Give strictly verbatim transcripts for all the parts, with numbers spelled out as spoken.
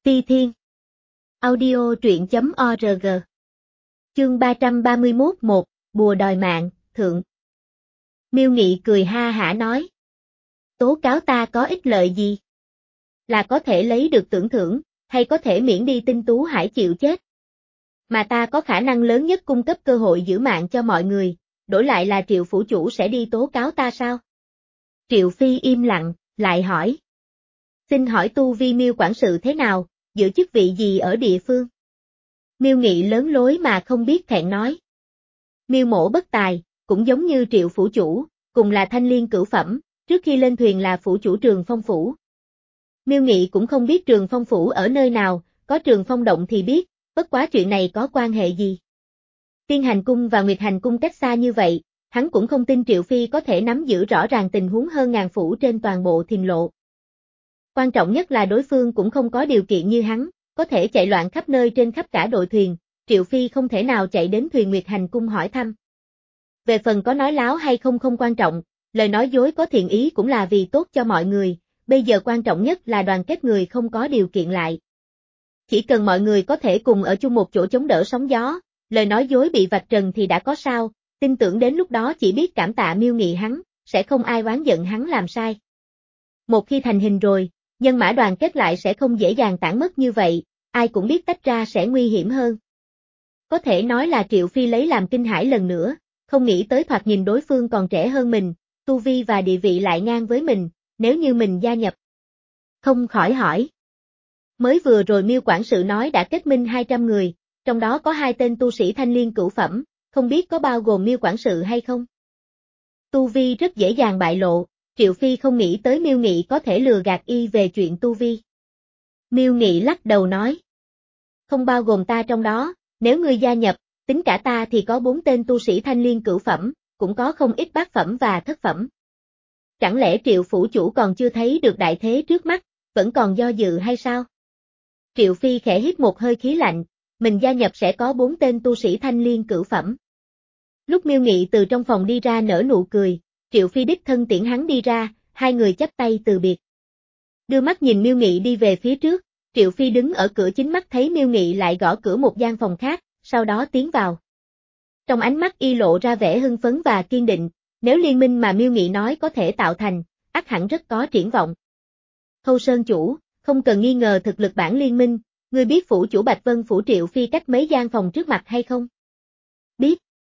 Ti Thiên. Audio truyện chấm org. Chương ba trăm ba mươi mốt một, Bùa đòi mạng, thượng. Miêu Nghị cười ha hả nói. Tố cáo ta có ích lợi gì? Là có thể lấy được tưởng thưởng, hay có thể miễn đi Tinh Tú Hải chịu chết? Mà ta có khả năng lớn nhất cung cấp cơ hội giữ mạng cho mọi người, đổi lại là Triệu phủ chủ sẽ đi tố cáo ta sao? Triệu Phi im lặng, lại hỏi. Xin hỏi tu vi Miêu quản sự thế nào, giữ chức vị gì ở địa phương? Miêu Nghị lớn lối mà không biết thẹn nói. Miêu mổ bất tài, cũng giống như Triệu phủ chủ, cùng là thanh liên cửu phẩm, trước khi lên thuyền là phủ chủ Trường Phong phủ. Miêu Nghị cũng không biết Trường Phong phủ ở nơi nào, có Trường Phong động thì biết, bất quá chuyện này có quan hệ gì. Tiên Hành Cung và Nguyệt Hành Cung cách xa như vậy, hắn cũng không tin Triệu Phi có thể nắm giữ rõ ràng tình huống hơn ngàn phủ trên toàn bộ Thiền Lộ. Quan trọng nhất là đối phương cũng không có điều kiện như hắn, có thể chạy loạn khắp nơi trên khắp cả đội thuyền, Triệu Phi không thể nào chạy đến thuyền Nguyệt Hành Cung hỏi thăm. Về phần có nói láo hay không không quan trọng, lời nói dối có thiện ý cũng là vì tốt cho mọi người, bây giờ quan trọng nhất là đoàn kết người không có điều kiện lại. Chỉ cần mọi người có thể cùng ở chung một chỗ chống đỡ sóng gió, lời nói dối bị vạch trần thì đã có sao, tin tưởng đến lúc đó chỉ biết cảm tạ Miêu Nghị hắn, sẽ không ai oán giận hắn làm sai. Một khi thành hình rồi, nhân mã đoàn kết lại sẽ không dễ dàng tản mất như vậy, ai cũng biết tách ra sẽ nguy hiểm hơn. Có thể nói là Triệu Phi lấy làm kinh hãi lần nữa, không nghĩ tới thoạt nhìn đối phương còn trẻ hơn mình, tu vi và địa vị lại ngang với mình, nếu như mình gia nhập. Không khỏi hỏi. Mới vừa rồi Miêu quản sự nói đã kết minh hai trăm người, trong đó có hai tên tu sĩ thanh liên cửu phẩm, không biết có bao gồm Miêu quản sự hay không? Tu vi rất dễ dàng bại lộ, Triệu Phi không nghĩ tới Miêu Nghị có thể lừa gạt y về chuyện tu vi. Miêu Nghị lắc đầu nói. Không bao gồm ta trong đó, nếu ngươi gia nhập, tính cả ta thì có bốn tên tu sĩ thanh liên cửu phẩm, cũng có không ít bát phẩm và thất phẩm. Chẳng lẽ Triệu phủ chủ còn chưa thấy được đại thế trước mắt, vẫn còn do dự hay sao? Triệu Phi khẽ hít một hơi khí lạnh, mình gia nhập sẽ có bốn tên tu sĩ thanh liên cửu phẩm. Lúc Miêu Nghị từ trong phòng đi ra nở nụ cười, Triệu Phi đích thân tiễn hắn đi ra, hai người chắp tay từ biệt. Đưa mắt nhìn Miêu Nghị đi về phía trước, Triệu Phi đứng ở cửa chính mắt thấy Miêu Nghị lại gõ cửa một gian phòng khác, sau đó tiến vào. Trong ánh mắt y lộ ra vẻ hưng phấn và kiên định, nếu liên minh mà Miêu Nghị nói có thể tạo thành, ắt hẳn rất có triển vọng. Hâu Sơn chủ, không cần nghi ngờ thực lực bản liên minh, ngươi biết phủ chủ Bạch Vân phủ Triệu Phi cách mấy gian phòng trước mặt hay không? Biết.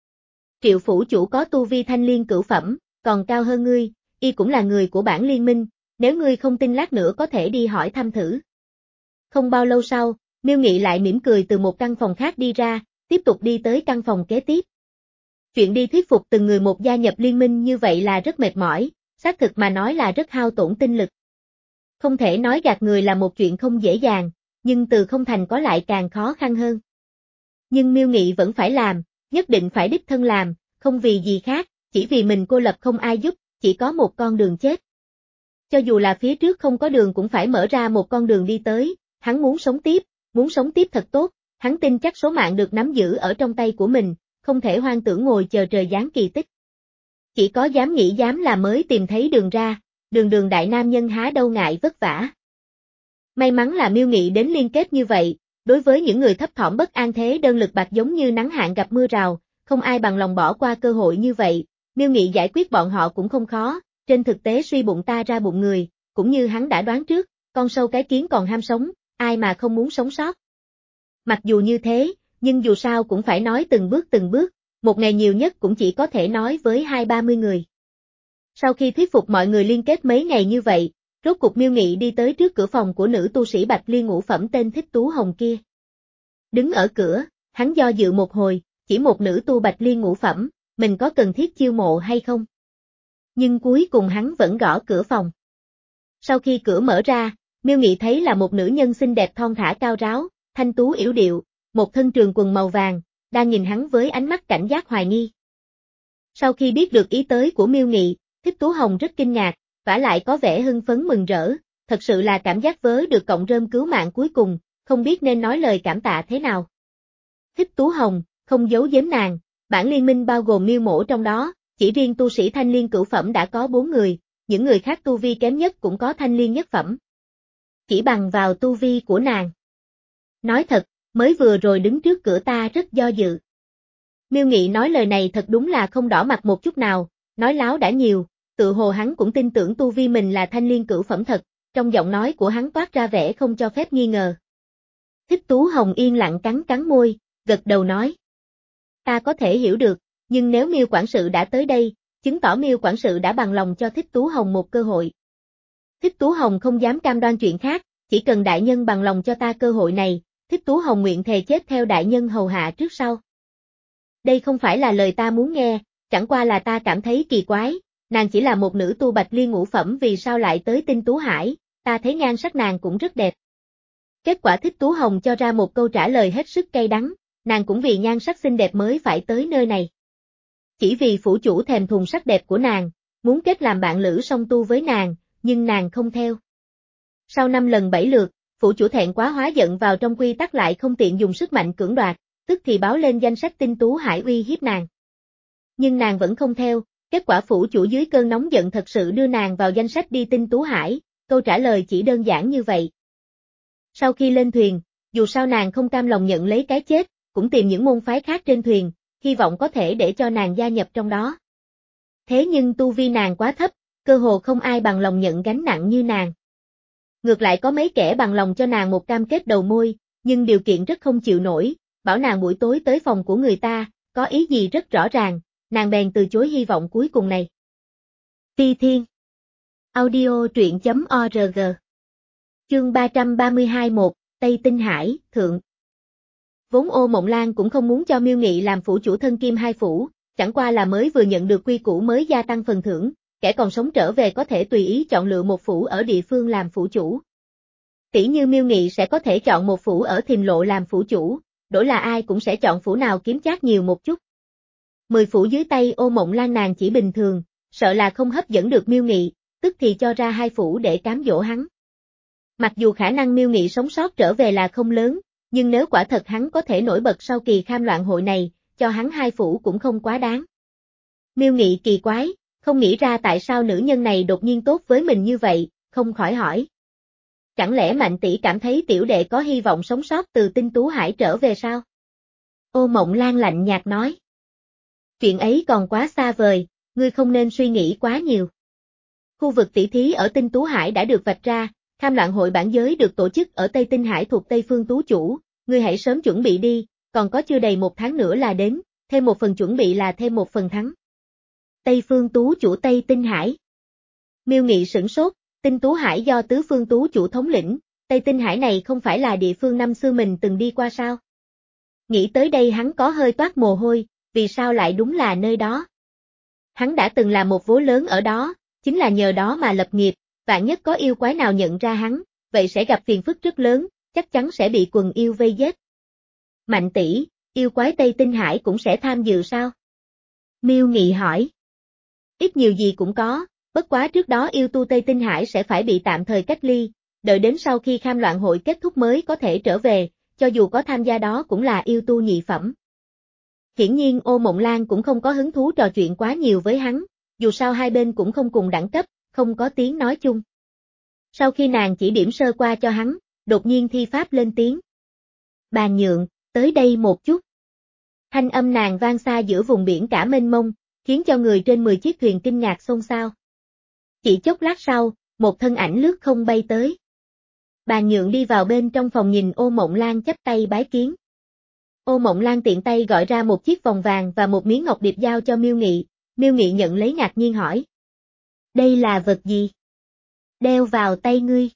Triệu phủ chủ có tu vi thanh liên cửu phẩm, còn cao hơn ngươi, y cũng là người của bản liên minh, nếu ngươi không tin lát nữa có thể đi hỏi thăm thử. Không bao lâu sau, Miêu Nghị lại mỉm cười từ một căn phòng khác đi ra, tiếp tục đi tới căn phòng kế tiếp. Chuyện đi thuyết phục từng người một gia nhập liên minh như vậy là rất mệt mỏi, xác thực mà nói là rất hao tổn tinh lực. Không thể nói gạt người là một chuyện không dễ dàng, nhưng từ không thành có lại càng khó khăn hơn. Nhưng Miêu Nghị vẫn phải làm, nhất định phải đích thân làm, không vì gì khác, chỉ vì mình cô lập không ai giúp, chỉ có một con đường chết. Cho dù là phía trước không có đường cũng phải mở ra một con đường đi tới, hắn muốn sống tiếp, muốn sống tiếp thật tốt, hắn tin chắc số mạng được nắm giữ ở trong tay của mình, không thể hoang tưởng ngồi chờ trời giáng kỳ tích. Chỉ có dám nghĩ dám làm mới tìm thấy đường ra, đường đường đại nam nhân há đâu ngại vất vả. May mắn là Miêu Nghị đến liên kết như vậy, đối với những người thấp thỏm bất an thế đơn lực bạc giống như nắng hạn gặp mưa rào, không ai bằng lòng bỏ qua cơ hội như vậy, Miêu Nghị giải quyết bọn họ cũng không khó, trên thực tế suy bụng ta ra bụng người, cũng như hắn đã đoán trước, con sâu cái kiến còn ham sống, ai mà không muốn sống sót. Mặc dù như thế, nhưng dù sao cũng phải nói từng bước từng bước, một ngày nhiều nhất cũng chỉ có thể nói với hai ba mươi người. Sau khi thuyết phục mọi người liên kết mấy ngày như vậy, rốt cục Miêu Nghị đi tới trước cửa phòng của nữ tu sĩ Bạch Liên ngũ phẩm tên Thích Tú Hồng kia. Đứng ở cửa, hắn do dự một hồi, chỉ một nữ tu Bạch Liên ngũ phẩm, mình có cần thiết chiêu mộ hay không? Nhưng cuối cùng hắn vẫn gõ cửa phòng. Sau khi cửa mở ra, Miêu Nghị thấy là một nữ nhân xinh đẹp thon thả cao ráo, thanh tú yểu điệu, một thân trường quần màu vàng, đang nhìn hắn với ánh mắt cảnh giác hoài nghi. Sau khi biết được ý tới của Miêu Nghị, Thích Tú Hồng rất kinh ngạc, vả lại có vẻ hưng phấn mừng rỡ, thật sự là cảm giác vớ được cọng rơm cứu mạng cuối cùng, không biết nên nói lời cảm tạ thế nào. Thích Tú Hồng, không giấu giếm nàng, bản liên minh bao gồm Miêu mổ trong đó, chỉ riêng tu sĩ thanh liên cửu phẩm đã có bốn người, những người khác tu vi kém nhất cũng có thanh liên nhất phẩm. Chỉ bằng vào tu vi của nàng. Nói thật, mới vừa rồi đứng trước cửa ta rất do dự. Miêu Nghị nói lời này thật đúng là không đỏ mặt một chút nào, nói láo đã nhiều, tự hồ hắn cũng tin tưởng tu vi mình là thanh liên cửu phẩm thật, trong giọng nói của hắn toát ra vẻ không cho phép nghi ngờ. Thích Tú Hồng yên lặng cắn cắn môi, gật đầu nói. Ta có thể hiểu được, nhưng nếu Miêu quản sự đã tới đây, chứng tỏ Miêu quản sự đã bằng lòng cho Thích Tú Hồng một cơ hội. Thích Tú Hồng không dám cam đoan chuyện khác, chỉ cần đại nhân bằng lòng cho ta cơ hội này, Thích Tú Hồng nguyện thề chết theo đại nhân hầu hạ trước sau. Đây không phải là lời ta muốn nghe, chẳng qua là ta cảm thấy kỳ quái, nàng chỉ là một nữ tu bạch liên ngũ phẩm vì sao lại tới Tinh Tú Hải, ta thấy nhan sắc nàng cũng rất đẹp. Kết quả Thích Tú Hồng cho ra một câu trả lời hết sức cay đắng, nàng cũng vì nhan sắc xinh đẹp mới phải tới nơi này. Chỉ vì phủ chủ thèm thuồng sắc đẹp của nàng, muốn kết làm bạn lữ song tu với nàng, nhưng nàng không theo. Sau năm lần bảy lượt, phủ chủ thẹn quá hóa giận vào trong quy tắc lại không tiện dùng sức mạnh cưỡng đoạt, tức thì báo lên danh sách Tinh Tú Hải uy hiếp nàng. Nhưng nàng vẫn không theo, kết quả phủ chủ dưới cơn nóng giận thật sự đưa nàng vào danh sách đi Tinh Tú Hải, câu trả lời chỉ đơn giản như vậy. Sau khi lên thuyền, dù sao nàng không cam lòng nhận lấy cái chết, cũng tìm những môn phái khác trên thuyền, hy vọng có thể để cho nàng gia nhập trong đó. Thế nhưng tu vi nàng quá thấp, cơ hồ không ai bằng lòng nhận gánh nặng như nàng. Ngược lại có mấy kẻ bằng lòng cho nàng một cam kết đầu môi, nhưng điều kiện rất không chịu nổi, bảo nàng buổi tối tới phòng của người ta, có ý gì rất rõ ràng, nàng bèn từ chối hy vọng cuối cùng này. Ti Thiên Audio truyện chấm org Chương ba trăm ba mươi hai một, Tây Tinh Hải, Thượng. Vốn Ô Mộng Lan cũng không muốn cho Miêu Nghị làm phủ chủ thân kim hai phủ, chẳng qua là mới vừa nhận được quy củ mới gia tăng phần thưởng, kẻ còn sống trở về có thể tùy ý chọn lựa một phủ ở địa phương làm phủ chủ. Tỷ như Miêu Nghị sẽ có thể chọn một phủ ở Thiềm Lộ làm phủ chủ, đổi là ai cũng sẽ chọn phủ nào kiếm chác nhiều một chút. Mười phủ dưới tay Ô Mộng Lan nàng chỉ bình thường, sợ là không hấp dẫn được Miêu Nghị, tức thì cho ra hai phủ để cám dỗ hắn. Mặc dù khả năng Miêu Nghị sống sót trở về là không lớn, nhưng nếu quả thật hắn có thể nổi bật sau kỳ kham loạn hội này, cho hắn hai phủ cũng không quá đáng. Miêu Nghị kỳ quái, không nghĩ ra tại sao nữ nhân này đột nhiên tốt với mình như vậy, không khỏi hỏi. Chẳng lẽ Mạnh tỷ cảm thấy tiểu đệ có hy vọng sống sót từ Tinh Tú Hải trở về sao? Ô Mộng Lan lạnh nhạt nói. Chuyện ấy còn quá xa vời, ngươi không nên suy nghĩ quá nhiều. Khu vực tỷ thí ở Tinh Tú Hải đã được vạch ra, kham loạn hội bản giới được tổ chức ở Tây Tinh Hải thuộc Tây Phương Tú Chủ, ngươi hãy sớm chuẩn bị đi, còn có chưa đầy một tháng nữa là đến, thêm một phần chuẩn bị là thêm một phần thắng. Tây Phương Tú Chủ Tây Tinh Hải. Miêu Nghị sửng sốt, Tinh Tú Hải do Tứ Phương Tú Chủ thống lĩnh, Tây Tinh Hải này không phải là địa phương năm xưa mình từng đi qua sao? Nghĩ tới đây hắn có hơi toát mồ hôi, vì sao lại đúng là nơi đó? Hắn đã từng là một vố lớn ở đó, chính là nhờ đó mà lập nghiệp, vạn nhất có yêu quái nào nhận ra hắn, vậy sẽ gặp phiền phức rất lớn, chắc chắn sẽ bị quần yêu vây giết. Mạnh tỷ, yêu quái Tây Tinh Hải cũng sẽ tham dự sao? Miêu Nghị hỏi. Ít nhiều gì cũng có, bất quá trước đó yêu tu Tây Tinh Hải sẽ phải bị tạm thời cách ly, đợi đến sau khi kham loạn hội kết thúc mới có thể trở về, cho dù có tham gia đó cũng là yêu tu nhị phẩm. Hiển nhiên Ô Mộng Lan cũng không có hứng thú trò chuyện quá nhiều với hắn, dù sao hai bên cũng không cùng đẳng cấp, không có tiếng nói chung. Sau khi nàng chỉ điểm sơ qua cho hắn, đột nhiên thi pháp lên tiếng. Bàn Nhượng, tới đây một chút. Thanh âm nàng vang xa giữa vùng biển cả mênh mông, khiến cho người trên mười chiếc thuyền kinh ngạc xôn xao. Chỉ chốc lát sau, một thân ảnh lướt không bay tới. Bàn Nhượng đi vào bên trong phòng nhìn Ô Mộng Lan chắp tay bái kiến. Ô Mộng Lan tiện tay gọi ra một chiếc vòng vàng và một miếng ngọc điệp giao cho Miêu Nghị, Miêu Nghị nhận lấy ngạc nhiên hỏi. Đây là vật gì? Đeo vào tay ngươi.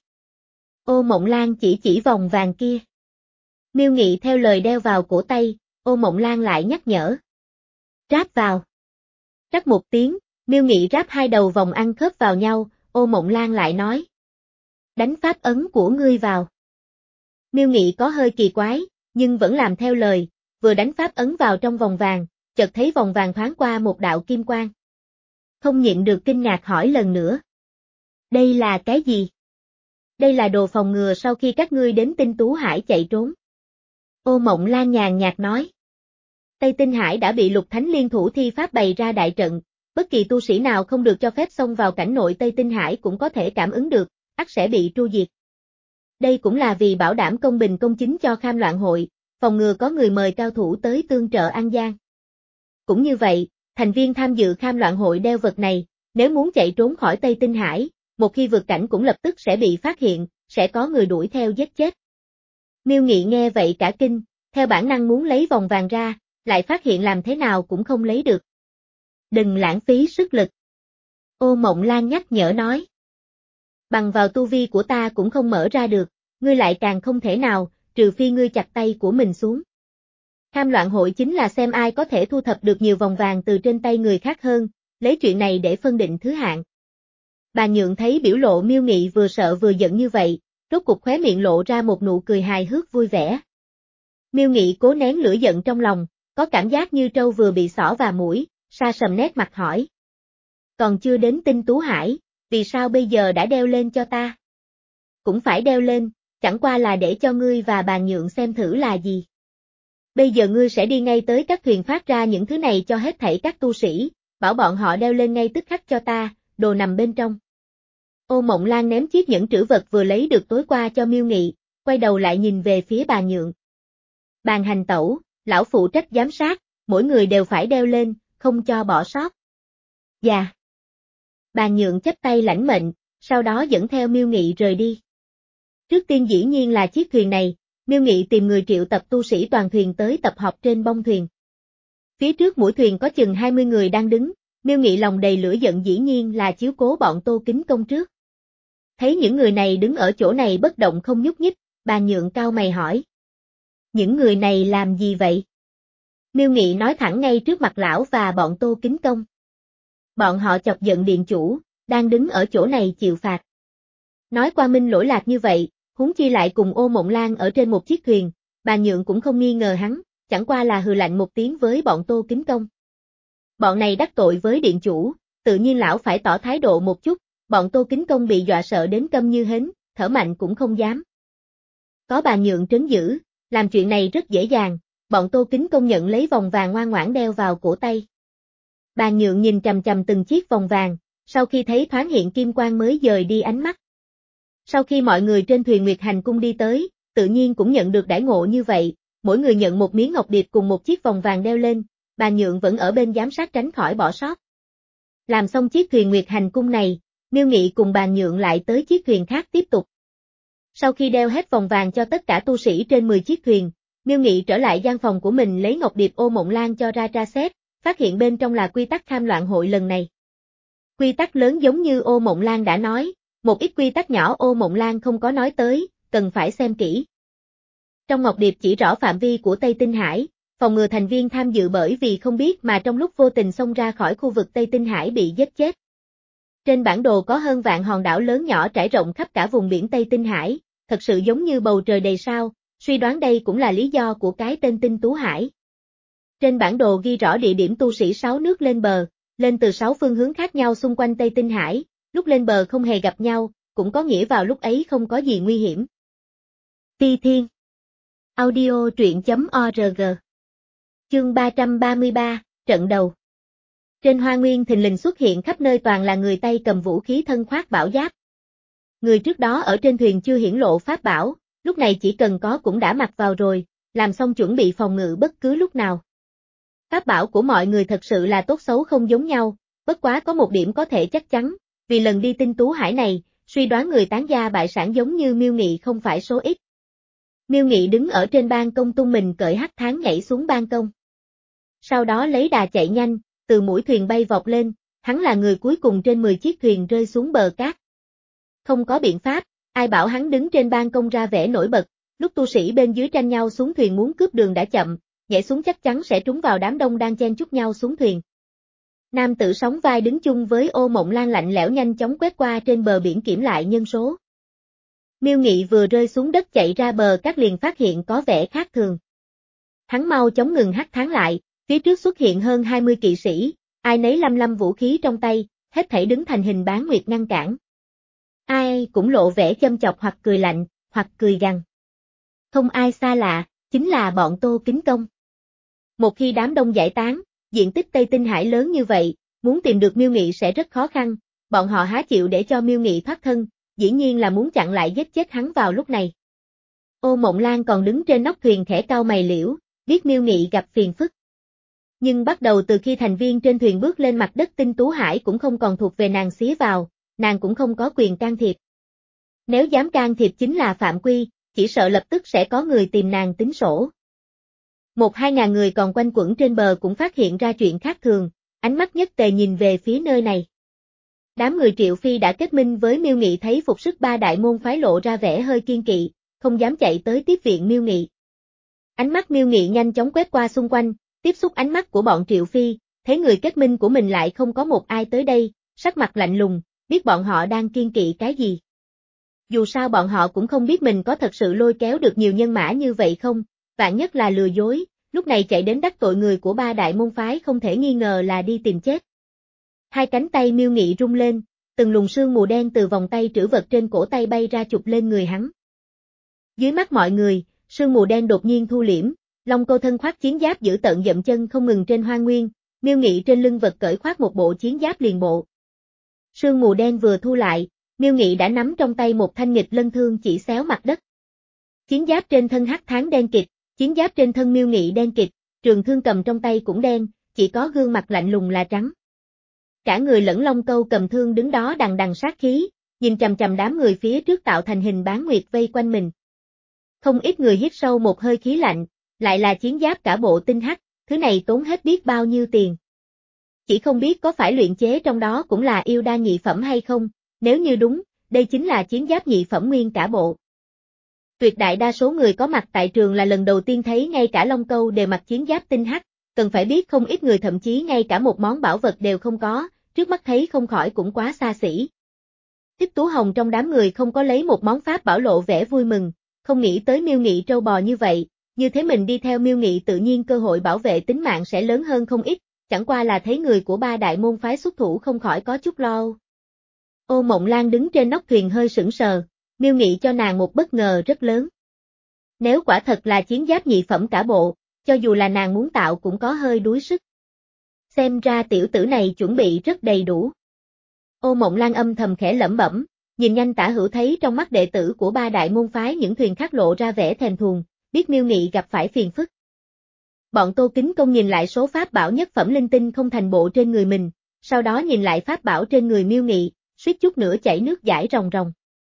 Ô Mộng Lan chỉ chỉ vòng vàng kia. Miêu Nghị theo lời đeo vào cổ tay, Ô Mộng Lan lại nhắc nhở. Ráp vào. Rắc một tiếng, Miêu Nghị ráp hai đầu vòng ăn khớp vào nhau, Ô Mộng Lan lại nói. Đánh pháp ấn của ngươi vào. Miêu Nghị có hơi kỳ quái, nhưng vẫn làm theo lời, vừa đánh pháp ấn vào trong vòng vàng, chợt thấy vòng vàng thoáng qua một đạo kim quang. Không nhịn được kinh ngạc hỏi lần nữa. Đây là cái gì? Đây là đồ phòng ngừa sau khi các ngươi đến Tinh Tú Hải chạy trốn. Ô Mộng Lan nhàn nhạt nói. Tây Tinh Hải đã bị Lục Thánh liên thủ thi pháp bày ra đại trận, bất kỳ tu sĩ nào không được cho phép xông vào cảnh nội Tây Tinh Hải cũng có thể cảm ứng được, ắt sẽ bị tru diệt. Đây cũng là vì bảo đảm công bình công chính cho Kham Loạn hội, phòng ngừa có người mời cao thủ tới tương trợ An Giang. Cũng như vậy, thành viên tham dự Kham Loạn hội đeo vật này, nếu muốn chạy trốn khỏi Tây Tinh Hải, một khi vượt cảnh cũng lập tức sẽ bị phát hiện, sẽ có người đuổi theo giết chết. Miêu Nghị nghe vậy cả kinh, theo bản năng muốn lấy vòng vàng ra, lại phát hiện làm thế nào cũng không lấy được. Đừng lãng phí sức lực. Ô Mộng Lan nhắc nhở nói. Bằng vào tu vi của ta cũng không mở ra được, ngươi lại càng không thể nào, trừ phi ngươi chặt tay của mình xuống. Kham Loạn hội chính là xem ai có thể thu thập được nhiều vòng vàng từ trên tay người khác hơn, lấy chuyện này để phân định thứ hạng. Bà Nhượng thấy biểu lộ Miêu Nghị vừa sợ vừa giận như vậy, rốt cục khóe miệng lộ ra một nụ cười hài hước vui vẻ. Miêu Nghị cố nén lửa giận trong lòng, có cảm giác như trâu vừa bị xỏ vào mũi, sa sầm nét mặt hỏi. Còn chưa đến Tinh Tú Hải, vì sao bây giờ đã đeo lên cho ta? Cũng phải đeo lên, chẳng qua là để cho ngươi và bà Nhượng xem thử là gì. Bây giờ ngươi sẽ đi ngay tới các thuyền phát ra những thứ này cho hết thảy các tu sĩ, bảo bọn họ đeo lên ngay tức khắc cho ta, đồ nằm bên trong. Ô Mộng Lan ném chiếc nhẫn trữ vật vừa lấy được tối qua cho Miêu Nghị, quay đầu lại nhìn về phía bà Nhượng. Bàn hành tẩu, lão phụ trách giám sát, mỗi người đều phải đeo lên, không cho bỏ sót. Dạ. Bà Nhượng chắp tay lãnh mệnh, sau đó dẫn theo Miêu Nghị rời đi. Trước tiên dĩ nhiên là chiếc thuyền này, Miêu Nghị tìm người triệu tập tu sĩ toàn thuyền tới tập họp trên bông thuyền. Phía trước mũi thuyền có chừng hai mươi người đang đứng, Miêu Nghị lòng đầy lửa giận dĩ nhiên là chiếu cố bọn Tô Kính Công trước. Thấy những người này đứng ở chỗ này bất động không nhúc nhích, bà Nhượng cau mày hỏi. Những người này làm gì vậy? Miêu Nghị nói thẳng ngay trước mặt lão và bọn Tô Kính Công. Bọn họ chọc giận điện chủ, đang đứng ở chỗ này chịu phạt. Nói qua minh lỗi lạc như vậy, huống chi lại cùng Ô Mộng Lan ở trên một chiếc thuyền, bà Nhượng cũng không nghi ngờ hắn, chẳng qua là hừ lạnh một tiếng với bọn Tô Kính Công. Bọn này đắc tội với điện chủ, tự nhiên lão phải tỏ thái độ một chút, bọn Tô Kính Công bị dọa sợ đến câm như hến, thở mạnh cũng không dám. Có bà Nhượng trấn giữ, làm chuyện này rất dễ dàng, bọn Tô Kính Công nhận lấy vòng vàng ngoan ngoãn đeo vào cổ tay. Bà Nhượng nhìn chằm chằm từng chiếc vòng vàng, sau khi thấy thoáng hiện kim quang mới dời đi ánh mắt. Sau khi mọi người trên thuyền Nguyệt Hành Cung đi tới, tự nhiên cũng nhận được đãi ngộ như vậy, mỗi người nhận một miếng ngọc điệp cùng một chiếc vòng vàng đeo lên, bà Nhượng vẫn ở bên giám sát tránh khỏi bỏ sót. Làm xong chiếc thuyền Nguyệt Hành Cung này, Miêu Nghị cùng bà Nhượng lại tới chiếc thuyền khác tiếp tục. Sau khi đeo hết vòng vàng cho tất cả tu sĩ trên mười chiếc thuyền, Miêu Nghị trở lại gian phòng của mình lấy ngọc điệp Ô Mộng Lan cho ra tra xét, phát hiện bên trong là quy tắc Kham Loạn hội lần này. Quy tắc lớn giống như Ô Mộng Lan đã nói, một ít quy tắc nhỏ Ô Mộng Lan không có nói tới, cần phải xem kỹ. Trong ngọc điệp chỉ rõ phạm vi của Tây Tinh Hải, phòng ngừa thành viên tham dự bởi vì không biết mà trong lúc vô tình xông ra khỏi khu vực Tây Tinh Hải bị giết chết. Trên bản đồ có hơn vạn hòn đảo lớn nhỏ trải rộng khắp cả vùng biển Tây Tinh Hải, thật sự giống như bầu trời đầy sao, suy đoán đây cũng là lý do của cái tên Tinh Tú Hải. Trên bản đồ ghi rõ địa điểm tu sĩ sáu nước lên bờ, lên từ sáu phương hướng khác nhau xung quanh Tây Tinh Hải, lúc lên bờ không hề gặp nhau, cũng có nghĩa vào lúc ấy không có gì nguy hiểm. Ti Thiên Audio truyện chấm org Chương ba trăm ba mươi ba, trận đầu. Trên hoa nguyên thình lình xuất hiện khắp nơi toàn là người tay cầm vũ khí thân khoác bảo giáp. Người trước đó ở trên thuyền chưa hiển lộ pháp bảo, lúc này chỉ cần có cũng đã mặc vào rồi, làm xong chuẩn bị phòng ngự bất cứ lúc nào. Pháp bảo của mọi người thật sự là tốt xấu không giống nhau, bất quá có một điểm có thể chắc chắn, vì lần đi Tinh Tú Hải này, suy đoán người tán gia bại sản giống như Miêu Nghị không phải số ít. Miêu Nghị đứng ở trên ban công tung mình cởi hắc thán nhảy xuống ban công. Sau đó lấy đà chạy nhanh, từ mũi thuyền bay vọt lên, hắn là người cuối cùng trên mười chiếc thuyền rơi xuống bờ cát. Không có biện pháp, ai bảo hắn đứng trên ban công ra vẻ nổi bật, lúc tu sĩ bên dưới tranh nhau xuống thuyền muốn cướp đường đã chậm, nhảy xuống chắc chắn sẽ trúng vào đám đông đang chen chúc nhau xuống thuyền. Nam tử sóng vai đứng chung với Ô Mộng Lan lạnh lẽo nhanh chóng quét qua trên bờ biển kiểm lại nhân số. Miêu Nghị vừa rơi xuống đất chạy ra bờ cát liền phát hiện có vẻ khác thường. Hắn mau chóng ngừng hắt thán lại, phía trước xuất hiện hơn hai mươi kỵ sĩ, ai nấy lăm lăm vũ khí trong tay, hết thảy đứng thành hình bán nguyệt ngăn cản. Ai cũng lộ vẻ châm chọc hoặc cười lạnh, hoặc cười gằn. Không ai xa lạ, chính là bọn Tô Kính Công. Một khi đám đông giải tán, diện tích Tây Tinh Hải lớn như vậy, muốn tìm được Miêu Nghị sẽ rất khó khăn, bọn họ há chịu để cho Miêu Nghị thoát thân, dĩ nhiên là muốn chặn lại giết chết hắn vào lúc này. Ô Mộng Lan còn đứng trên nóc thuyền khẽ cau mày liễu, biết Miêu Nghị gặp phiền phức. Nhưng bắt đầu từ khi thành viên trên thuyền bước lên mặt đất Tinh Tú Hải cũng không còn thuộc về nàng xía vào, nàng cũng không có quyền can thiệp. Nếu dám can thiệp chính là phạm quy, chỉ sợ lập tức sẽ có người tìm nàng tính sổ. Một hai ngàn người còn quanh quẩn trên bờ cũng phát hiện ra chuyện khác thường, ánh mắt nhất tề nhìn về phía nơi này. Đám người Triệu Phi đã kết minh với Miêu Nghị thấy phục sức ba đại môn phái lộ ra vẻ hơi kiên kỵ, không dám chạy tới tiếp viện Miêu Nghị. Ánh mắt Miêu Nghị nhanh chóng quét qua xung quanh, tiếp xúc ánh mắt của bọn Triệu Phi, thấy người kết minh của mình lại không có một ai tới đây, sắc mặt lạnh lùng, biết bọn họ đang kiên kỵ cái gì. Dù sao bọn họ cũng không biết mình có thật sự lôi kéo được nhiều nhân mã như vậy không, vạn nhất là lừa dối, lúc này chạy đến đắc tội người của ba đại môn phái không thể nghi ngờ là đi tìm chết. Hai cánh tay Miêu Nghị rung lên, từng luồng sương mù đen từ vòng tay trữ vật trên cổ tay bay ra chụp lên người hắn. Dưới mắt mọi người, sương mù đen đột nhiên thu liễm, Long Câu thân khoác chiến giáp giữ tận dậm chân không ngừng trên hoang nguyên, Miêu Nghị trên lưng vật cởi khoác một bộ chiến giáp liền bộ. Sương mù đen vừa thu lại, Miêu Nghị đã nắm trong tay một thanh nghịch lân thương chỉ xéo mặt đất. Chiến giáp trên thân hắc tháng đen kịt, chiến giáp trên thân Miêu Nghị đen kịt, trường thương cầm trong tay cũng đen, chỉ có gương mặt lạnh lùng là trắng. Cả người lẫn Long Câu cầm thương đứng đó đằng đằng sát khí, nhìn chằm chằm đám người phía trước tạo thành hình bán nguyệt vây quanh mình. Không ít người hít sâu một hơi khí lạnh, lại là chiến giáp cả bộ tinh hắc, thứ này tốn hết biết bao nhiêu tiền. Chỉ không biết có phải luyện chế trong đó cũng là yêu đan nhị phẩm hay không, nếu như đúng, đây chính là chiến giáp nhị phẩm nguyên cả bộ. Tuyệt đại đa số người có mặt tại trường là lần đầu tiên thấy ngay cả Long Câu đều mặc chiến giáp tinh hắc, cần phải biết không ít người thậm chí ngay cả một món bảo vật đều không có, trước mắt thấy không khỏi cũng quá xa xỉ. Thích Tú Hồng trong đám người không có lấy một món pháp bảo lộ vẻ vui mừng, không nghĩ tới Miêu Nghị trâu bò như vậy, như thế mình đi theo Miêu Nghị tự nhiên cơ hội bảo vệ tính mạng sẽ lớn hơn không ít, chẳng qua là thấy người của ba đại môn phái xuất thủ không khỏi có chút lo. Ô Mộng Lan đứng trên nóc thuyền hơi sững sờ, Miêu Nghị cho nàng một bất ngờ rất lớn. Nếu quả thật là chiến giáp nhị phẩm cả bộ, cho dù là nàng muốn tạo cũng có hơi đuối sức. Xem ra tiểu tử này chuẩn bị rất đầy đủ. Ô Mộng Lan âm thầm khẽ lẩm bẩm, nhìn nhanh tả hữu thấy trong mắt đệ tử của ba đại môn phái những thuyền khác lộ ra vẻ thèm thuồng, biết Miêu Nghị gặp phải phiền phức. Bọn Tô Kính Công nhìn lại số pháp bảo nhất phẩm linh tinh không thành bộ trên người mình, sau đó nhìn lại pháp bảo trên người Miêu Nghị, suýt chút nữa chảy nước dãi ròng ròng.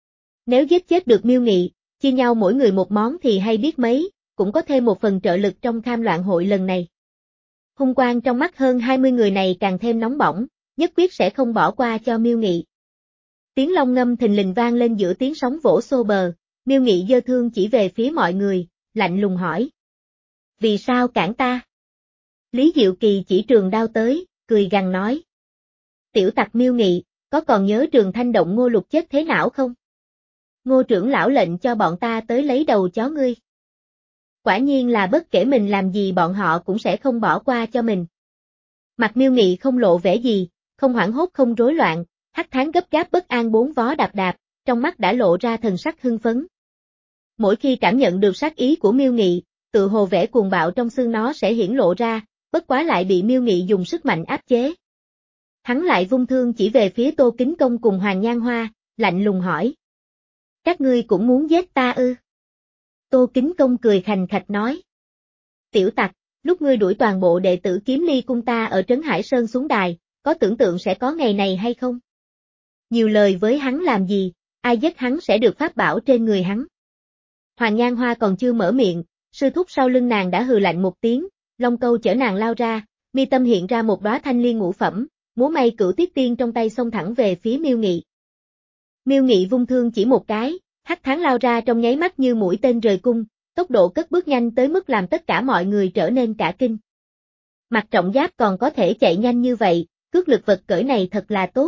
Nếu giết chết được Miêu Nghị, chia nhau mỗi người một món thì hay biết mấy, cũng có thêm một phần trợ lực trong tham loạn hội lần này. Hung quang trong mắt hơn hai mươi người này càng thêm nóng bỏng, nhất quyết sẽ không bỏ qua cho Miêu Nghị. Tiếng long ngâm thình lình vang lên giữa tiếng sóng vỗ xô bờ, Miêu Nghị giơ thương chỉ về phía mọi người, lạnh lùng hỏi. Vì sao cản ta? Lý Diệu Kỳ chỉ trường đao tới, cười gằn nói. Tiểu tặc Miêu Nghị, có còn nhớ Trường Thanh Động Ngô Lục chết thế nào không? Ngô trưởng lão lệnh cho bọn ta tới lấy đầu chó ngươi. Quả nhiên là bất kể mình làm gì bọn họ cũng sẽ không bỏ qua cho mình. Mặt Miêu Nghị không lộ vẻ gì, không hoảng hốt không rối loạn, hắc tháng gấp gáp bất an bốn vó đạp đạp, trong mắt đã lộ ra thần sắc hưng phấn. Mỗi khi cảm nhận được sát ý của Miêu Nghị, tự hồ vẻ cuồng bạo trong xương nó sẽ hiển lộ ra, bất quá lại bị Miêu Nghị dùng sức mạnh áp chế. Hắn lại vung thương chỉ về phía Tô Kính Công cùng Hoàng Nhan Hoa, lạnh lùng hỏi. Các ngươi cũng muốn giết ta ư? Tô Kính Công cười khành khạch nói. Tiểu tặc, lúc ngươi đuổi toàn bộ đệ tử Kiếm Ly cung ta ở Trấn Hải Sơn xuống đài, có tưởng tượng sẽ có ngày này hay không? Nhiều lời với hắn làm gì, ai giết hắn sẽ được pháp bảo trên người hắn. Hoàng Nhan Hoa còn chưa mở miệng, sư thúc sau lưng nàng đã hừ lạnh một tiếng, Long Câu chở nàng lao ra, mi tâm hiện ra một đóa thanh liên ngũ phẩm, múa may Cửu Tiết Tiên trong tay xông thẳng về phía Miêu Nghị. Miêu Nghị vung thương chỉ một cái, hắc tháng lao ra trong nháy mắt như mũi tên rời cung, tốc độ cất bước nhanh tới mức làm tất cả mọi người trở nên cả kinh. Mặt trọng giáp còn có thể chạy nhanh như vậy, cước lực vật cởi này thật là tốt.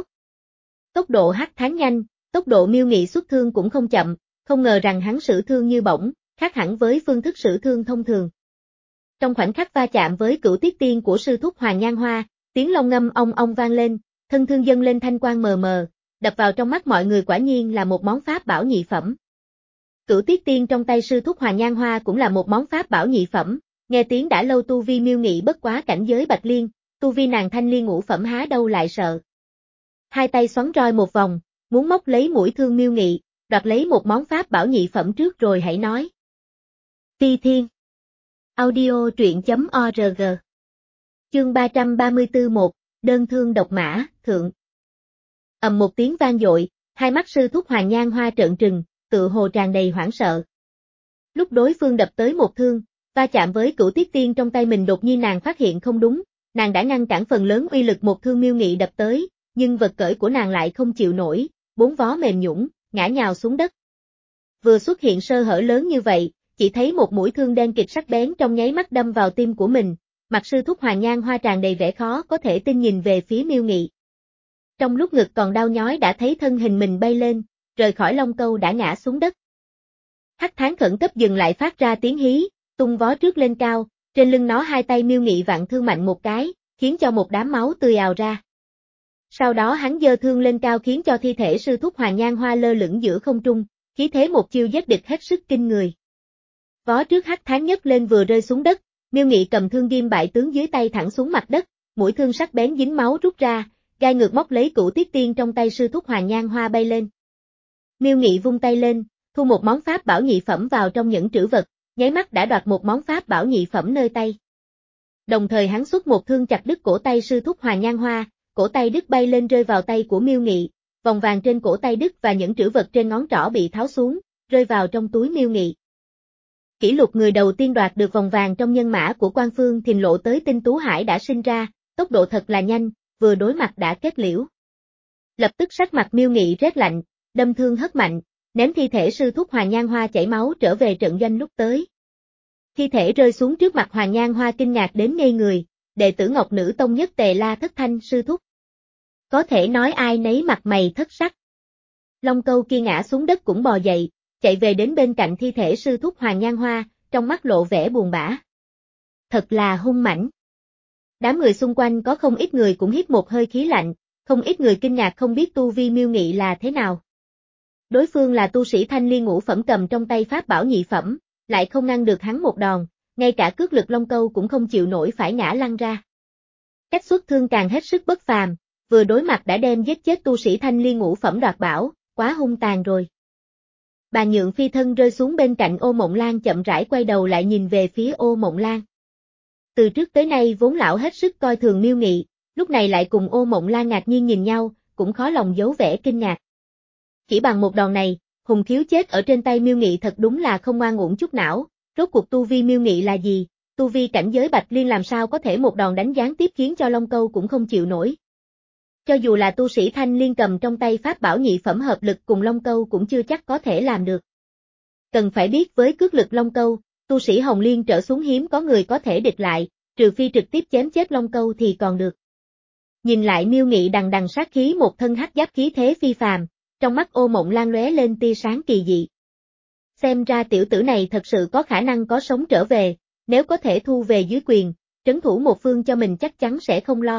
Tốc độ hắc tháng nhanh, tốc độ Miêu Nghị xuất thương cũng không chậm, không ngờ rằng hắn sử thương như bổng, khác hẳn với phương thức sử thương thông thường. Trong khoảnh khắc va chạm với Cửu Tiết Tiên của sư thúc Hoàng Nhan Hoa, tiếng long ngâm ong ong vang lên, thân thương dâng lên thanh quang mờ mờ, đập vào trong mắt mọi người quả nhiên là một món pháp bảo nhị phẩm. Cửu Tiết Tiên trong tay sư thúc Hoàng Nhan Hoa cũng là một món pháp bảo nhị phẩm, nghe tiếng đã lâu tu vi Miêu Nghị bất quá cảnh giới Bạch Liên, tu vi nàng thanh liên ngũ phẩm há đâu lại sợ. Hai tay xoắn roi một vòng, muốn móc lấy mũi thương Miêu Nghị, đoạt lấy một món pháp bảo nhị phẩm trước rồi hãy nói. Phi Thiên. Audio truyện chấm org. Chương ba trăm ba mươi tư một, đơn thương độc mã, thượng. Ầm một tiếng vang dội, hai mắt sư thúc Hoàng Nhan Hoa trợn trừng, tự hồ tràn đầy hoảng sợ. Lúc đối phương đập tới một thương, va chạm với Cửu Tiết Tiên trong tay mình, đột nhiên nàng phát hiện không đúng, nàng đã ngăn cản phần lớn uy lực một thương Miêu Nghị đập tới, nhưng vật cởi của nàng lại không chịu nổi, bốn vó mềm nhũn, ngã nhào xuống đất. Vừa xuất hiện sơ hở lớn như vậy, chỉ thấy một mũi thương đen kịt sắc bén trong nháy mắt đâm vào tim của mình, mặt sư thúc Hoàng Nhan Hoa tràn đầy vẻ khó có thể tin nhìn về phía Miêu Nghị. Trong lúc ngực còn đau nhói đã thấy thân hình mình bay lên, rời khỏi Long Câu đã ngã xuống đất. Hắc Thán khẩn cấp dừng lại phát ra tiếng hí, tung vó trước lên cao, trên lưng nó hai tay Miêu Nghị vặn thương mạnh một cái, khiến cho một đám máu tươi ào ra. Sau đó hắn giơ thương lên cao khiến cho thi thể sư thúc Hoàng Nhan Hoa lơ lửng giữa không trung, khí thế một chiêu giết địch hết sức kinh người. Vó trước Hắc Thán nhấc lên vừa rơi xuống đất, Miêu Nghị cầm thương ghim bại tướng dưới tay thẳng xuống mặt đất, mũi thương sắc bén dính máu rút ra, gai ngược móc lấy Cửu Tiết Tiên trong tay sư thúc Hoàng Nhan Hoa bay lên. Miêu Nghị vung tay lên, thu một món pháp bảo nhị phẩm vào trong những trữ vật, nháy mắt đã đoạt một món pháp bảo nhị phẩm nơi tay. Đồng thời hắn xuất một thương chặt đứt cổ tay sư thúc Hoàng Nhan Hoa, cổ tay đứt bay lên rơi vào tay của Miêu Nghị, vòng vàng trên cổ tay đứt và những trữ vật trên ngón trỏ bị tháo xuống, rơi vào trong túi Miêu Nghị. Kỷ lục người đầu tiên đoạt được vòng vàng trong nhân mã của Quan Phương Thìn Lộ tới Tinh Tú Hải đã sinh ra, tốc độ thật là nhanh, vừa đối mặt đã kết liễu. Lập tức sắc mặt Miêu Nghị rét lạnh, đâm thương hất mạnh, ném thi thể sư thúc Hoàng Nhan Hoa chảy máu trở về trận doanh lúc tới. Thi thể rơi xuống trước mặt Hoàng Nhan Hoa kinh ngạc đến ngây người, đệ tử Ngọc Nữ Tông nhất Tề La thất thanh sư thúc. Có thể nói ai nấy mặt mày thất sắc. Long Câu kia ngã xuống đất cũng bò dậy, chạy về đến bên cạnh thi thể sư thúc Hoàng Nhan Hoa, trong mắt lộ vẻ buồn bã. Thật là hung mãnh. Đám người xung quanh có không ít người cũng hít một hơi khí lạnh, không ít người kinh ngạc không biết tu vi Miêu Nghị là thế nào. Đối phương là tu sĩ thanh liên ngũ phẩm cầm trong tay pháp bảo nhị phẩm, lại không ngăn được hắn một đòn, ngay cả cước lực Long Câu cũng không chịu nổi phải ngã lăn ra. Cách xuất thương càng hết sức bất phàm, vừa đối mặt đã đem giết chết tu sĩ thanh liên ngũ phẩm đoạt bảo, quá hung tàn rồi. Bà Nhượng phi thân rơi xuống bên cạnh Ô Mộng Lan chậm rãi quay đầu lại nhìn về phía Ô Mộng Lan. Từ trước tới nay vốn lão hết sức coi thường Miêu Nghị, lúc này lại cùng Ô Mộng Lan ngạc nhiên nhìn nhau, cũng khó lòng giấu vẻ kinh ngạc. Chỉ bằng một đòn này, Hùng Khiếu chết ở trên tay Miêu Nghị thật đúng là không ngoan uổng chút nào, rốt cuộc tu vi Miêu Nghị là gì, tu vi cảnh giới Bạch Liên làm sao có thể một đòn đánh gián tiếp khiến cho Long Câu cũng không chịu nổi. Cho dù là tu sĩ thanh liên cầm trong tay pháp bảo nhị phẩm hợp lực cùng Long Câu cũng chưa chắc có thể làm được. Cần phải biết với cước lực Long Câu, tu sĩ Hồng Liên trở xuống hiếm có người có thể địch lại, trừ phi trực tiếp chém chết Long Câu thì còn được. Nhìn lại Miêu Nghị đằng đằng sát khí một thân hắc giáp khí thế phi phàm, trong mắt Ô Mộng Lan lóe lên tia sáng kỳ dị. Xem ra tiểu tử này thật sự có khả năng có sống trở về, nếu có thể thu về dưới quyền, trấn thủ một phương cho mình chắc chắn sẽ không lo.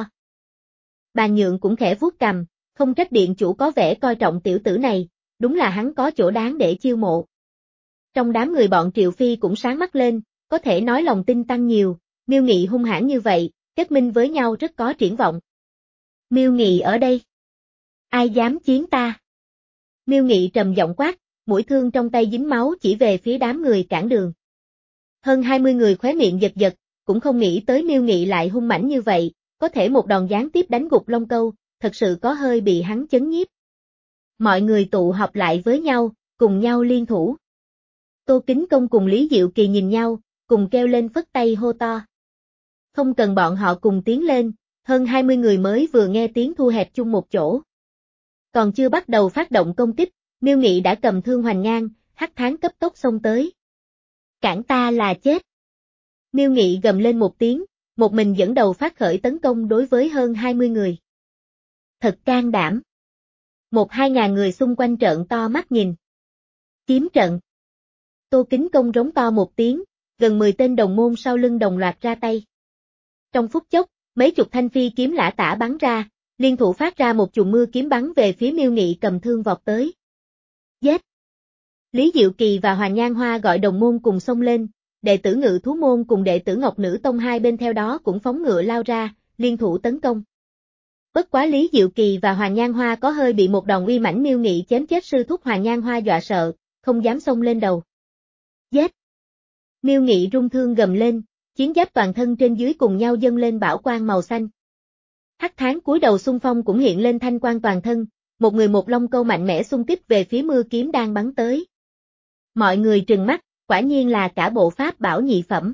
Bà Nhượng cũng khẽ vuốt cằm, không trách điện chủ có vẻ coi trọng tiểu tử này, đúng là hắn có chỗ đáng để chiêu mộ. Trong đám người bọn Triệu Phi cũng sáng mắt lên, có thể nói lòng tin tăng nhiều, Miêu Nghị hung hãn như vậy, kết minh với nhau rất có triển vọng. Miêu Nghị ở đây. Ai dám chiến ta? Miêu Nghị trầm giọng quát, mũi thương trong tay dính máu chỉ về phía đám người cản đường. Hơn hai mươi người khóe miệng giật giật, cũng không nghĩ tới Miêu Nghị lại hung mãnh như vậy, có thể một đòn gián tiếp đánh gục Long Câu, thật sự có hơi bị hắn chấn nhiếp. Mọi người tụ họp lại với nhau, cùng nhau liên thủ. Tô Kính Công cùng Lý Diệu Kỳ nhìn nhau, cùng kêu lên phất tay hô to. Không cần bọn họ cùng tiến lên, hơn hai mươi người mới vừa nghe tiếng thu hẹp chung một chỗ. Còn chưa bắt đầu phát động công kích, Miêu Nghị đã cầm thương hoành ngang, Hắc Thán cấp tốc xông tới. Cản ta là chết. Miêu Nghị gầm lên một tiếng, một mình dẫn đầu phát khởi tấn công đối với hơn hai mươi người. Thật can đảm. Một hai ngàn người xung quanh trợn to mắt nhìn. Kiếm trận. Tô Kính Công rống to một tiếng, gần mười tên đồng môn sau lưng đồng loạt ra tay. Trong phút chốc, mấy chục thanh phi kiếm lả tả bắn ra, liên thủ phát ra một chùm mưa kiếm bắn về phía Miêu Nghị cầm thương vọt tới. Giết! Lý Diệu Kỳ và Hoàng Nhan Hoa gọi đồng môn cùng xông lên, đệ tử Ngự Thú Môn cùng đệ tử Ngọc Nữ Tông hai bên theo đó cũng phóng ngựa lao ra, liên thủ tấn công. Bất quá Lý Diệu Kỳ và Hoàng Nhan Hoa có hơi bị một đòn uy mãnh Miêu Nghị chém chết sư thúc Hoàng Nhan Hoa dọa sợ, không dám xông lên đầu. Giết! Miêu Nghị rung thương gầm lên, chiến giáp toàn thân trên dưới cùng nhau dâng lên bảo quang màu xanh. Hắc Tháng cúi đầu xung phong cũng hiện lên thanh quang toàn thân, một người một long câu mạnh mẽ xung kích về phía mưa kiếm đang bắn tới. Mọi người trừng mắt, quả nhiên là cả bộ pháp bảo nhị phẩm.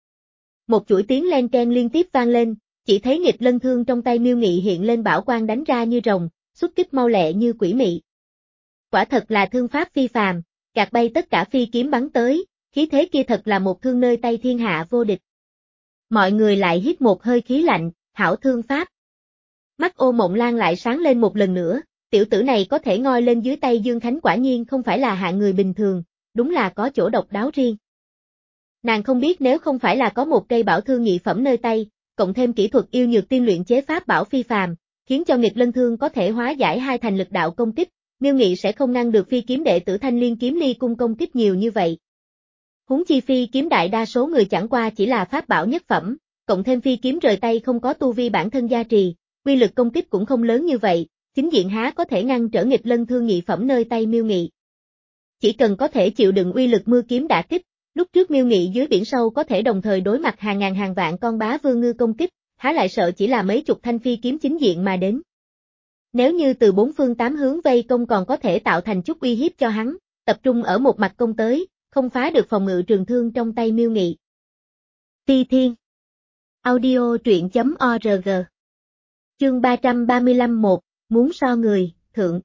Một chuỗi tiếng len keng liên tiếp vang lên, chỉ thấy nghịch lân thương trong tay Miêu Nghị hiện lên bảo quang đánh ra như rồng, xuất kích mau lẹ như quỷ mị. Quả thật là thương pháp phi phàm, gạt bay tất cả phi kiếm bắn tới, khí thế kia thật là một thương nơi tay thiên hạ vô địch. Mọi người lại hít một hơi khí lạnh, hảo thương pháp. Mắt Ô Mộng Lan lại sáng lên một lần nữa, tiểu tử này có thể ngoi lên dưới tay Dương Khánh quả nhiên không phải là hạng người bình thường, đúng là có chỗ độc đáo riêng. Nàng không biết nếu không phải là có một cây bảo thương nhị phẩm nơi tay, cộng thêm kỹ thuật yêu nhược tiên luyện chế pháp bảo phi phàm, khiến cho nghịch lân thương có thể hóa giải hai thành lực đạo công kích, Miêu Nghị sẽ không ngăn được phi kiếm đệ tử Thanh Liên Kiếm Ly cung công kích nhiều như vậy. Huống chi phi kiếm đại đa số người chẳng qua chỉ là pháp bảo nhất phẩm, cộng thêm phi kiếm rời tay không có tu vi bản thân gia trì, quy lực công kích cũng không lớn như vậy, chính diện há có thể ngăn trở nghịch lân thương nhị phẩm nơi tay Miêu Nghị. Chỉ cần có thể chịu đựng uy lực mưa kiếm đả kích, lúc trước Miêu Nghị dưới biển sâu có thể đồng thời đối mặt hàng ngàn hàng vạn con bá vương ngư công kích, há lại sợ chỉ là mấy chục thanh phi kiếm chính diện mà đến. Nếu như từ bốn phương tám hướng vây công còn có thể tạo thành chút uy hiếp cho hắn, tập trung ở một mặt công tới, không phá được phòng ngự trường thương trong tay Miêu Nghị. Phi Thiên Audio truyện chấm org Chương ba trăm ba mươi lăm một, muốn so người, thượng.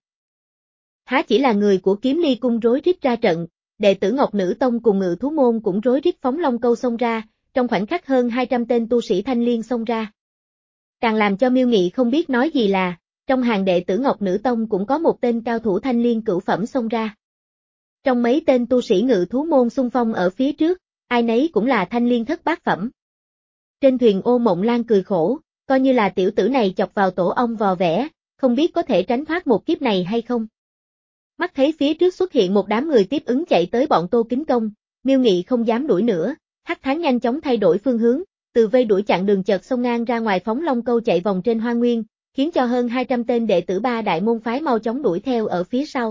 Há chỉ là người của Kiếm Ly cung rối rít ra trận, đệ tử Ngọc Nữ Tông cùng Ngự Thú Môn cũng rối rít phóng long câu xông ra, trong khoảnh khắc hơn hai trăm tên tu sĩ Thanh Liên xông ra. Càng làm cho Miêu Nghị không biết nói gì là, trong hàng đệ tử Ngọc Nữ Tông cũng có một tên cao thủ Thanh Liên cửu phẩm xông ra. Trong mấy tên tu sĩ Ngự Thú Môn xung phong ở phía trước, ai nấy cũng là Thanh Liên thất bát phẩm. Trên thuyền Ô Mộng Lan cười khổ, coi như là tiểu tử này chọc vào tổ ong vò vẽ, không biết có thể tránh thoát một kiếp này hay không. Mắt thấy phía trước xuất hiện một đám người tiếp ứng chạy tới bọn Tô Kính Công, Miêu Nghị không dám đuổi nữa, Hắc Tháng nhanh chóng thay đổi phương hướng, từ vây đuổi chặn đường chợt xông ngang ra ngoài phóng long câu chạy vòng trên hoa nguyên, khiến cho hơn hai trăm tên đệ tử ba đại môn phái mau chóng đuổi theo ở phía sau.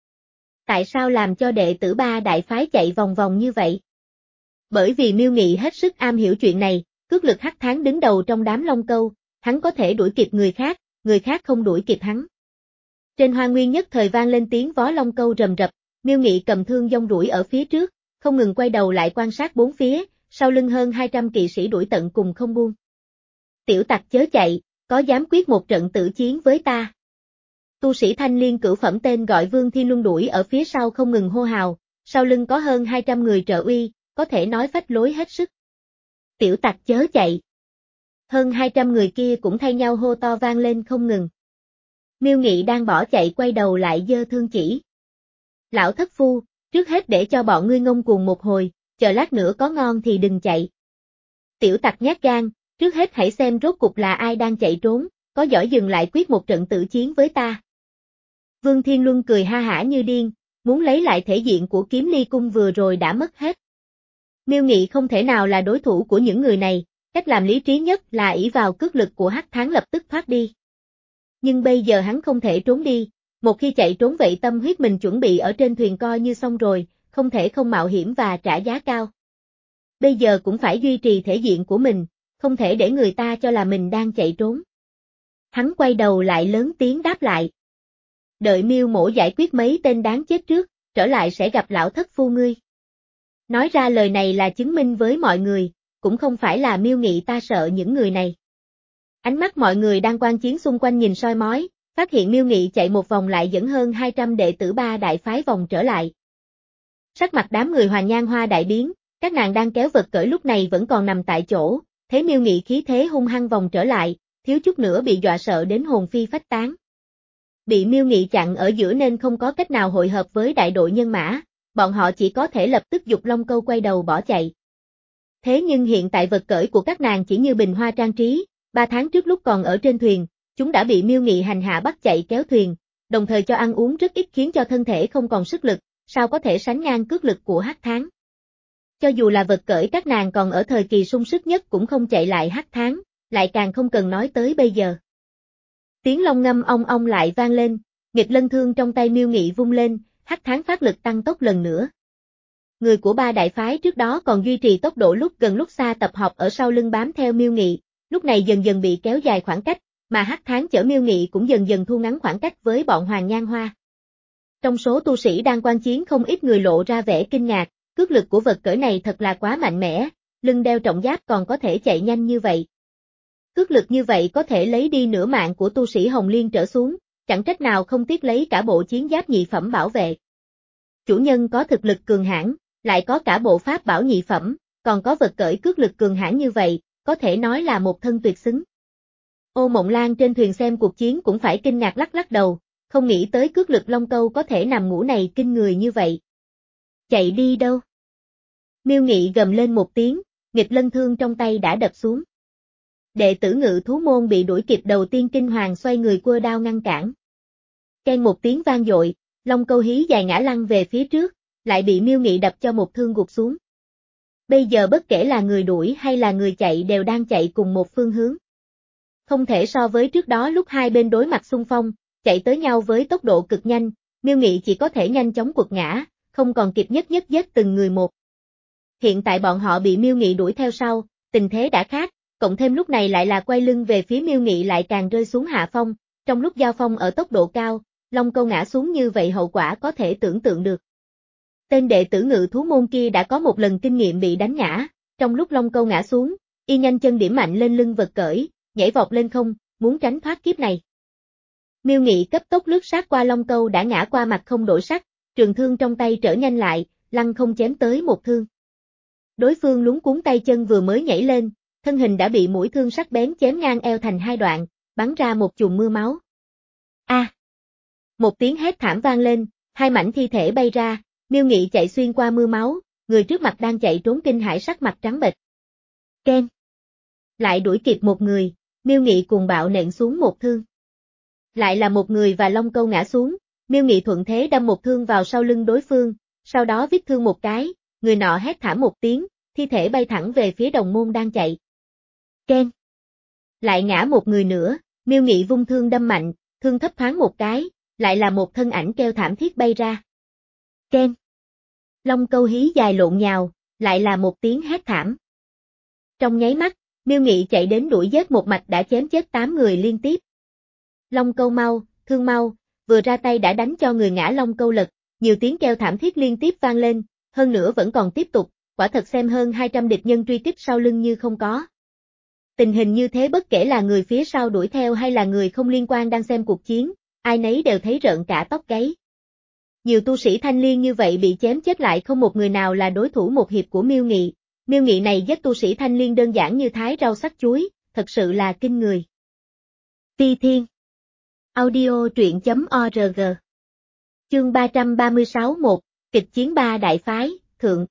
Tại sao làm cho đệ tử ba đại phái chạy vòng vòng như vậy? Bởi vì Miêu Nghị hết sức am hiểu chuyện này, cước lực Hắc Tháng đứng đầu trong đám long câu, hắn có thể đuổi kịp người khác, người khác không đuổi kịp hắn. Trên hoa nguyên nhất thời vang lên tiếng vó long câu rầm rập, Miêu Nghị cầm thương dông đuổi ở phía trước, không ngừng quay đầu lại quan sát bốn phía, sau lưng hơn hai trăm kỵ sĩ đuổi tận cùng không buông. Tiểu tặc chớ chạy, có dám quyết một trận tử chiến với ta? Tu sĩ Thanh Liên cửu phẩm tên gọi Vương Thiên Luân đuổi ở phía sau không ngừng hô hào, sau lưng có hơn hai trăm người trợ uy, có thể nói phách lối hết sức. Tiểu tặc chớ chạy. Hơn hai trăm người kia cũng thay nhau hô to vang lên không ngừng. Miêu Nghị đang bỏ chạy quay đầu lại giơ thương chỉ. Lão thất phu, trước hết để cho bọn ngươi ngông cuồng một hồi, chờ lát nữa có ngon thì đừng chạy. Tiểu tặc nhát gan, trước hết hãy xem rốt cục là ai đang chạy trốn, có giỏi dừng lại quyết một trận tử chiến với ta. Vương Thiên Luân cười ha hả như điên, muốn lấy lại thể diện của Kiếm Ly cung vừa rồi đã mất hết. Miêu Nghị không thể nào là đối thủ của những người này, cách làm lý trí nhất là ỷ vào cước lực của Hắc Tháng lập tức thoát đi. Nhưng bây giờ hắn không thể trốn đi, một khi chạy trốn vậy tâm huyết mình chuẩn bị ở trên thuyền coi như xong rồi, không thể không mạo hiểm và trả giá cao. Bây giờ cũng phải duy trì thể diện của mình, không thể để người ta cho là mình đang chạy trốn. Hắn quay đầu lại lớn tiếng đáp lại. Đợi Miêu mỗ giải quyết mấy tên đáng chết trước, trở lại sẽ gặp lão thất phu ngươi. Nói ra lời này là chứng minh với mọi người, cũng không phải là Miêu Nghị ta sợ những người này. Ánh mắt mọi người đang quan chiến xung quanh nhìn soi mói, phát hiện Miêu Nghị chạy một vòng lại dẫn hơn hai trăm đệ tử ba đại phái vòng trở lại. Sắc mặt đám người Hoàng Nhan Hoa đại biến, các nàng đang kéo vật cởi lúc này vẫn còn nằm tại chỗ, thấy Miêu Nghị khí thế hung hăng vòng trở lại, thiếu chút nữa bị dọa sợ đến hồn phi phách tán. Bị Miêu Nghị chặn ở giữa nên không có cách nào hội hợp với đại đội nhân mã, bọn họ chỉ có thể lập tức giục long câu quay đầu bỏ chạy. Thế nhưng hiện tại vật cởi của các nàng chỉ như bình hoa trang trí, ba tháng trước lúc còn ở trên thuyền, chúng đã bị Miêu Nghị hành hạ bắt chạy kéo thuyền, đồng thời cho ăn uống rất ít khiến cho thân thể không còn sức lực, sao có thể sánh ngang cước lực của Hắc Tháng. Cho dù là vật cởi các nàng còn ở thời kỳ sung sức nhất cũng không chạy lại Hắc Tháng, lại càng không cần nói tới bây giờ. Tiếng long ngâm ong ong lại vang lên, nghịch lân thương trong tay Miêu Nghị vung lên, hắc tháng phát lực tăng tốc lần nữa. Người của ba đại phái trước đó còn duy trì tốc độ lúc gần lúc xa tập hợp ở sau lưng bám theo Miêu Nghị, lúc này dần dần bị kéo dài khoảng cách, mà hắc tháng chở Miêu Nghị cũng dần dần thu ngắn khoảng cách với bọn Hoàng Nhan Hoa. Trong số tu sĩ đang quan chiến không ít người lộ ra vẻ kinh ngạc, cước lực của vật cỡ này thật là quá mạnh mẽ, lưng đeo trọng giáp còn có thể chạy nhanh như vậy. Cước lực như vậy có thể lấy đi nửa mạng của tu sĩ Hồng Liên trở xuống, chẳng trách nào không tiếc lấy cả bộ chiến giáp nhị phẩm bảo vệ. Chủ nhân có thực lực cường hãn, lại có cả bộ pháp bảo nhị phẩm, còn có vật cởi cước lực cường hãn như vậy, có thể nói là một thân tuyệt xứng. Ô Mộng Lan trên thuyền xem cuộc chiến cũng phải kinh ngạc lắc lắc đầu, không nghĩ tới cước lực Long Câu có thể nằm ngủ này kinh người như vậy. Chạy đi đâu? Miêu Nghị gầm lên một tiếng, nghịch lân thương trong tay đã đập xuống. Đệ tử Ngự thú môn bị đuổi kịp đầu tiên kinh hoàng xoay người quơ đao ngăn cản. Keng một tiếng vang dội, Long Câu hí dài ngã lăn về phía trước, lại bị Miêu Nghị đập cho một thương gục xuống. Bây giờ bất kể là người đuổi hay là người chạy đều đang chạy cùng một phương hướng. Không thể so với trước đó lúc hai bên đối mặt xung phong, chạy tới nhau với tốc độ cực nhanh, Miêu Nghị chỉ có thể nhanh chóng quật ngã, không còn kịp nhất nhất giết từng người một. Hiện tại bọn họ bị Miêu Nghị đuổi theo sau, tình thế đã khác, cộng thêm lúc này lại là quay lưng về phía Miêu Nghị lại càng rơi xuống hạ phong, trong lúc giao phong ở tốc độ cao, Long Câu ngã xuống như vậy hậu quả có thể tưởng tượng được. Tên đệ tử Ngự thú môn kia đã có một lần kinh nghiệm bị đánh ngã, trong lúc Long Câu ngã xuống, y nhanh chân điểm mạnh lên lưng vật cởi, nhảy vọt lên không, muốn tránh thoát kiếp này. Miêu Nghị cấp tốc lướt sát qua Long Câu đã ngã qua mặt không đổi sắc, trường thương trong tay trở nhanh lại, lăng không chém tới một thương. Đối phương lúng cuốn tay chân vừa mới nhảy lên, thân hình đã bị mũi thương sắc bén chém ngang eo thành hai đoạn, bắn ra một chùm mưa máu. A! À! Một tiếng hét thảm vang lên, hai mảnh thi thể bay ra, Miêu Nghị chạy xuyên qua mưa máu, người trước mặt đang chạy trốn kinh hãi sắc mặt trắng bệch. Ken! Lại đuổi kịp một người, Miêu Nghị cùng bạo nện xuống một thương. Lại là một người và Long Câu ngã xuống, Miêu Nghị thuận thế đâm một thương vào sau lưng đối phương, sau đó vít thương một cái, người nọ hét thảm một tiếng, thi thể bay thẳng về phía đồng môn đang chạy. Ken! Lại ngã một người nữa, Miêu Nghị vung thương đâm mạnh, thương thấp thoáng một cái, lại là một thân ảnh kêu thảm thiết bay ra. Ken! Long Câu hí dài lộn nhào, lại là một tiếng hét thảm. Trong nháy mắt, Miêu Nghị chạy đến đuổi giết một mạch đã chém chết tám người liên tiếp. Long Câu mau, thương mau, vừa ra tay đã đánh cho người ngã Long Câu lật, nhiều tiếng kêu thảm thiết liên tiếp vang lên, hơn nữa vẫn còn tiếp tục, quả thật xem hơn hai trăm địch nhân truy kích sau lưng như không có. Tình hình như thế bất kể là người phía sau đuổi theo hay là người không liên quan đang xem cuộc chiến, ai nấy đều thấy rợn cả tóc gáy. Nhiều tu sĩ Thanh Liên như vậy bị chém chết lại không một người nào là đối thủ một hiệp của Miêu Nghị. Miêu Nghị này giết tu sĩ Thanh Liên đơn giản như thái rau sắc chuối, thật sự là kinh người. Ti Thiên Audio truyện chấm org Chương ba trăm ba mươi sáu một, kịch chiến ba đại phái, thượng.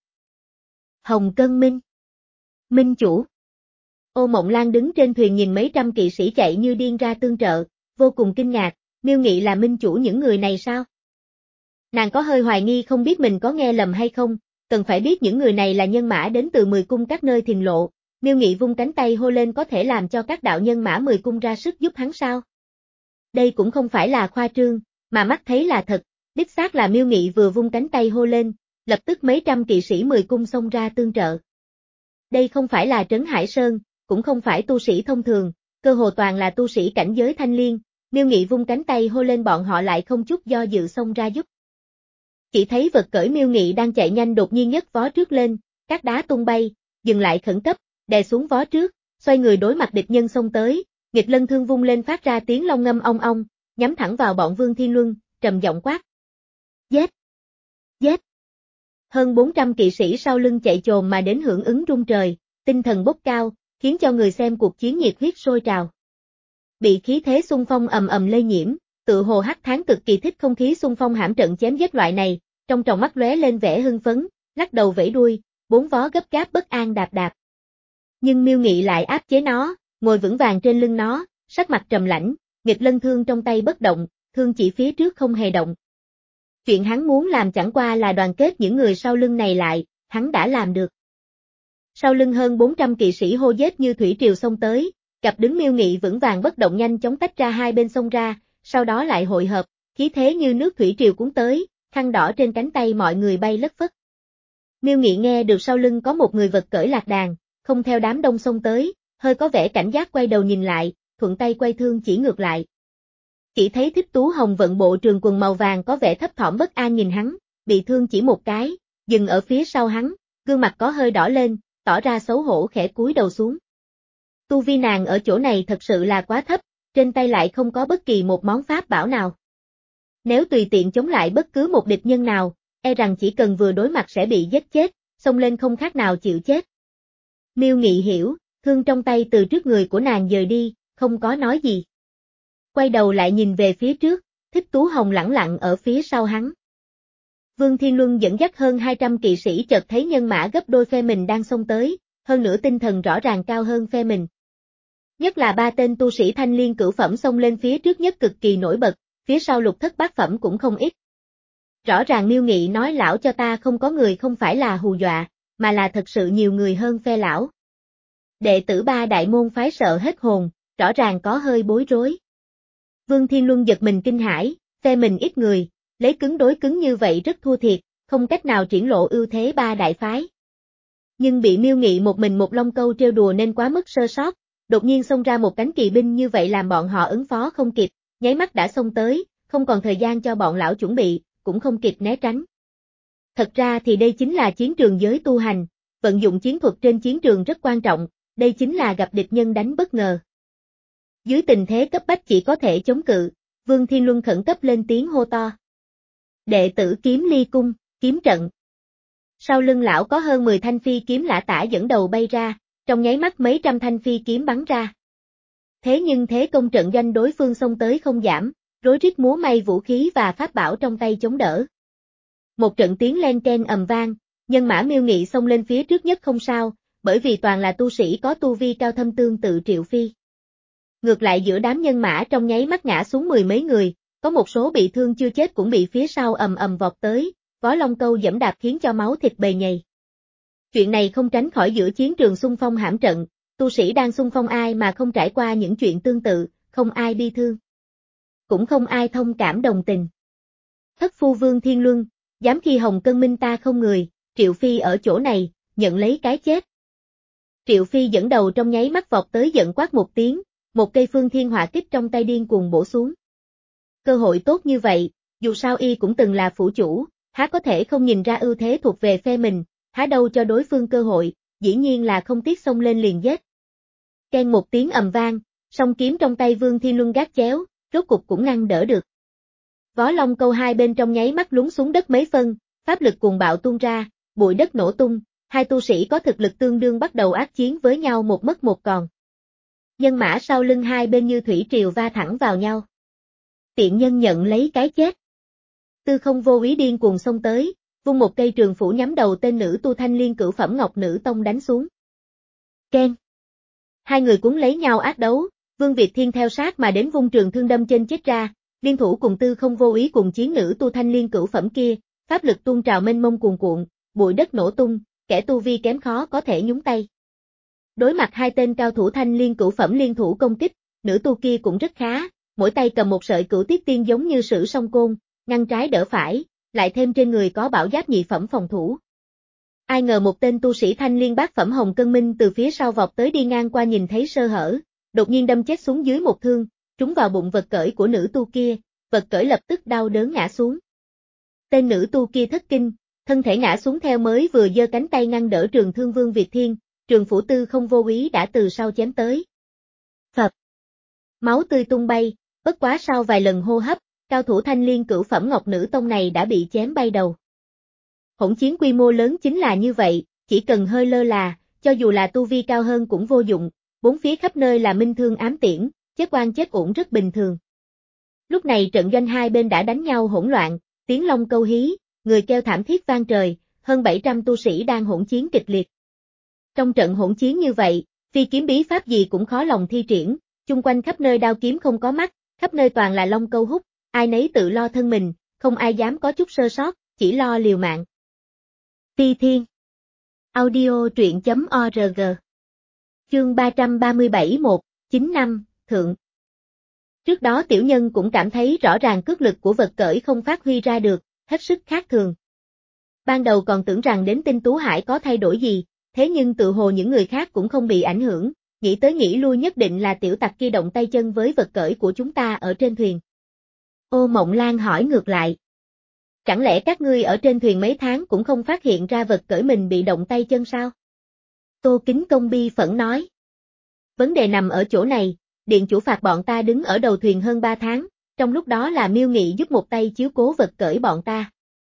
Hồng Cân Minh Minh chủ Ô Mộng Lan đứng trên thuyền nhìn mấy trăm kỵ sĩ chạy như điên ra tương trợ, vô cùng kinh ngạc, Miêu Nghị là minh chủ những người này sao? Nàng có hơi hoài nghi không biết mình có nghe lầm hay không, cần phải biết những người này là nhân mã đến từ mười cung các nơi thiền lộ, Miêu Nghị vung cánh tay hô lên có thể làm cho các đạo nhân mã mười cung ra sức giúp hắn sao? Đây cũng không phải là khoa trương, mà mắt thấy là thật, đích xác là Miêu Nghị vừa vung cánh tay hô lên, lập tức mấy trăm kỵ sĩ mười cung xông ra tương trợ. Đây không phải là Trấn Hải Sơn, cũng không phải tu sĩ thông thường, cơ hồ toàn là tu sĩ cảnh giới Thanh Liên, Miêu Nghị vung cánh tay hô lên bọn họ lại không chút do dự xông ra giúp. Chỉ thấy vật cởi Miêu Nghị đang chạy nhanh đột nhiên nhấc vó trước lên, các đá tung bay, dừng lại khẩn cấp, đè xuống vó trước, xoay người đối mặt địch nhân xông tới, nghịch lân thương vung lên phát ra tiếng long ngâm ong ong, nhắm thẳng vào bọn Vương Thiên Luân, trầm giọng quát. Giết! Giết! Hơn bốn trăm kỵ sĩ sau lưng chạy chồm mà đến hưởng ứng rung trời, tinh thần bốc cao, khiến cho người xem cuộc chiến nhiệt huyết sôi trào. Bị khí thế xung phong ầm ầm lây nhiễm, tự hồ hắc tháng cực kỳ thích không khí xung phong hãm trận chém giết loại này, trong tròng mắt lóe lên vẻ hưng phấn, lắc đầu vẫy đuôi, bốn vó gấp gáp bất an đạp đạp. Nhưng Miêu Nghị lại áp chế nó, ngồi vững vàng trên lưng nó, sắc mặt trầm lãnh, nghịch lân thương trong tay bất động, thương chỉ phía trước không hề động. Chuyện hắn muốn làm chẳng qua là đoàn kết những người sau lưng này lại, hắn đã làm được. Sau lưng hơn bốn trăm kỵ sĩ hô giết như thủy triều xông tới, Cặp đứng Miêu Nghị vững vàng bất động nhanh chóng tách ra hai bên xông ra, sau đó lại hội hợp, khí thế như nước thủy triều cuốn tới, khăn đỏ trên cánh tay mọi người bay lất phất. Miêu Nghị nghe được sau lưng có một người vật cởi lạc đàn, không theo đám đông xông tới, hơi có vẻ cảnh giác quay đầu nhìn lại, thuận tay quay thương chỉ ngược lại. Chỉ thấy Thích Tú Hồng vận bộ trường quần màu vàng có vẻ thấp thỏm bất an nhìn hắn, bị thương chỉ một cái, dừng ở phía sau hắn, gương mặt có hơi đỏ lên, tỏ ra xấu hổ khẽ cúi đầu xuống. Tu vi nàng ở chỗ này thật sự là quá thấp, trên tay lại không có bất kỳ một món pháp bảo nào. Nếu tùy tiện chống lại bất cứ một địch nhân nào, e rằng chỉ cần vừa đối mặt sẽ bị giết chết, xông lên không khác nào chịu chết. Miêu Nghị hiểu, thương trong tay từ trước người của nàng dời đi, không có nói gì. Quay đầu lại nhìn về phía trước, Thích Tú Hồng lẳng lặng ở phía sau hắn. Vương Thiên Luân dẫn dắt hơn hai trăm kỵ sĩ chợt thấy nhân mã gấp đôi phe mình đang xông tới, hơn nữa tinh thần rõ ràng cao hơn phe mình. Nhất là ba tên tu sĩ thanh liên cửu phẩm xông lên phía trước nhất cực kỳ nổi bật, phía sau lục thất bát phẩm cũng không ít. Rõ ràng Miêu Nghị nói lão cho ta không có người không phải là hù dọa, mà là thật sự nhiều người hơn phe lão. Đệ tử ba đại môn phái sợ hết hồn, rõ ràng có hơi bối rối. Vương Thiên Luân giật mình kinh hãi, phe mình ít người, lấy cứng đối cứng như vậy rất thua thiệt, không cách nào triển lộ ưu thế ba đại phái. Nhưng bị Miêu Nghị một mình một lông câu trêu đùa nên quá mức sơ sót, đột nhiên xông ra một cánh kỳ binh như vậy làm bọn họ ứng phó không kịp, nháy mắt đã xông tới, không còn thời gian cho bọn lão chuẩn bị, cũng không kịp né tránh. Thật ra thì đây chính là chiến trường giới tu hành, vận dụng chiến thuật trên chiến trường rất quan trọng, đây chính là gặp địch nhân đánh bất ngờ. Dưới tình thế cấp bách chỉ có thể chống cự, Vương Thiên Luân khẩn cấp lên tiếng hô to. Đệ tử Kiếm Ly Cung, kiếm trận. Sau lưng lão có hơn mười thanh phi kiếm lã tả dẫn đầu bay ra, trong nháy mắt mấy trăm thanh phi kiếm bắn ra. Thế nhưng thế công trận doanh đối phương xông tới không giảm, rối rít múa may vũ khí và pháp bảo trong tay chống đỡ. Một trận tiếng len ken ầm vang, nhân mã Miêu Nghị xông lên phía trước nhất không sao, bởi vì toàn là tu sĩ có tu vi cao thâm tương tự Triệu Phi. Ngược lại giữa đám nhân mã trong nháy mắt ngã xuống mười mấy người, có một số bị thương chưa chết cũng bị phía sau ầm ầm vọt tới, vó long câu giẫm đạp khiến cho máu thịt bầy nhầy. Chuyện này không tránh khỏi giữa chiến trường xung phong hãm trận, tu sĩ đang xung phong ai mà không trải qua những chuyện tương tự, không ai bi thương. Cũng không ai thông cảm đồng tình. Thất phu Vương Thiên Luân, dám khi Hồng Cân Minh ta không người, Triệu Phi ở chỗ này, nhận lấy cái chết. Triệu Phi dẫn đầu trong nháy mắt vọt tới giận quát một tiếng, một cây phương thiên hỏa kích trong tay điên cuồng bổ xuống. Cơ hội tốt như vậy, dù sao y cũng từng là phủ chủ, há có thể không nhìn ra ưu thế thuộc về phe mình, há đâu cho đối phương cơ hội, dĩ nhiên là không tiếc xông lên liền giết. Ken một tiếng ầm vang, song kiếm trong tay Vương Thiên Luân gác chéo, rốt cục cũng ngăn đỡ được. Vó long câu hai bên trong nháy mắt lún xuống đất mấy phân, pháp lực cuồng bạo tuôn ra, bụi đất nổ tung, hai tu sĩ có thực lực tương đương bắt đầu ác chiến với nhau một mất một còn. Nhân mã sau lưng hai bên như thủy triều va thẳng vào nhau. Tiện nhân nhận lấy cái chết. Tư Không vô ý điên cuồng xông tới, vung một cây trường phủ nhắm đầu tên nữ tu thanh liên cửu phẩm Ngọc Nữ Tông đánh xuống. Ken. Hai người cuốn lấy nhau ác đấu, Vương Việt Thiên theo sát mà đến vung trường thương đâm trên chết ra, liên thủ cùng Tư Không vô ý cùng chiến nữ tu thanh liên cửu phẩm kia, pháp lực tuôn trào mênh mông cuồn cuộn, bụi đất nổ tung, kẻ tu vi kém khó có thể nhúng tay. Đối mặt hai tên cao thủ thanh liên cửu phẩm liên thủ công kích, nữ tu kia cũng rất khá, mỗi tay cầm một sợi cửu tiết tiên giống như sử song côn, ngăn trái đỡ phải, lại thêm trên người có bảo giáp nhị phẩm phòng thủ. Ai ngờ một tên tu sĩ thanh liên bát phẩm Hồng Cân Minh từ phía sau vọt tới đi ngang qua nhìn thấy sơ hở, đột nhiên đâm chết xuống dưới một thương, trúng vào bụng vật cởi của nữ tu kia, vật cởi lập tức đau đớn ngã xuống. Tên nữ tu kia thất kinh, thân thể ngã xuống theo mới vừa giơ cánh tay ngăn đỡ trường thương Vương Việt Thiên, trường phủ Tư Không vô ý đã từ sau chém tới. Phập. Máu tươi tung bay, bất quá sau vài lần hô hấp, cao thủ thanh liên cửu phẩm Ngọc Nữ Tông này đã bị chém bay đầu. Hỗn chiến quy mô lớn chính là như vậy, chỉ cần hơi lơ là, cho dù là tu vi cao hơn cũng vô dụng, bốn phía khắp nơi là minh thương ám tiễn, chết oan chết uổng rất bình thường. Lúc này trận doanh hai bên đã đánh nhau hỗn loạn, tiếng long câu hí, người kêu thảm thiết vang trời, hơn bảy trăm tu sĩ đang hỗn chiến kịch liệt. Trong trận hỗn chiến như vậy, phi kiếm bí pháp gì cũng khó lòng thi triển, chung quanh khắp nơi đao kiếm không có mắt, khắp nơi toàn là long câu hút, ai nấy tự lo thân mình, không ai dám có chút sơ sót, chỉ lo liều mạng. Phi Thiên Audio truyện chấm org Chương ba trăm ba mươi bảy một chín năm, thượng. Trước đó tiểu nhân cũng cảm thấy rõ ràng cước lực của vật cởi không phát huy ra được, hết sức khác thường. Ban đầu còn tưởng rằng đến Tinh Tú Hải có thay đổi gì, thế nhưng tự hồ những người khác cũng không bị ảnh hưởng, nghĩ tới nghĩ lui nhất định là tiểu tặc kia động tay chân với vật cởi của chúng ta ở trên thuyền. Ô Mộng Lan hỏi ngược lại. Chẳng lẽ các ngươi ở trên thuyền mấy tháng cũng không phát hiện ra vật cởi mình bị động tay chân sao? Tô Kính Công bi phẫn nói. Vấn đề nằm ở chỗ này, điện chủ phạt bọn ta đứng ở đầu thuyền hơn ba tháng, trong lúc đó là Miêu Nghị giúp một tay chiếu cố vật cởi bọn ta.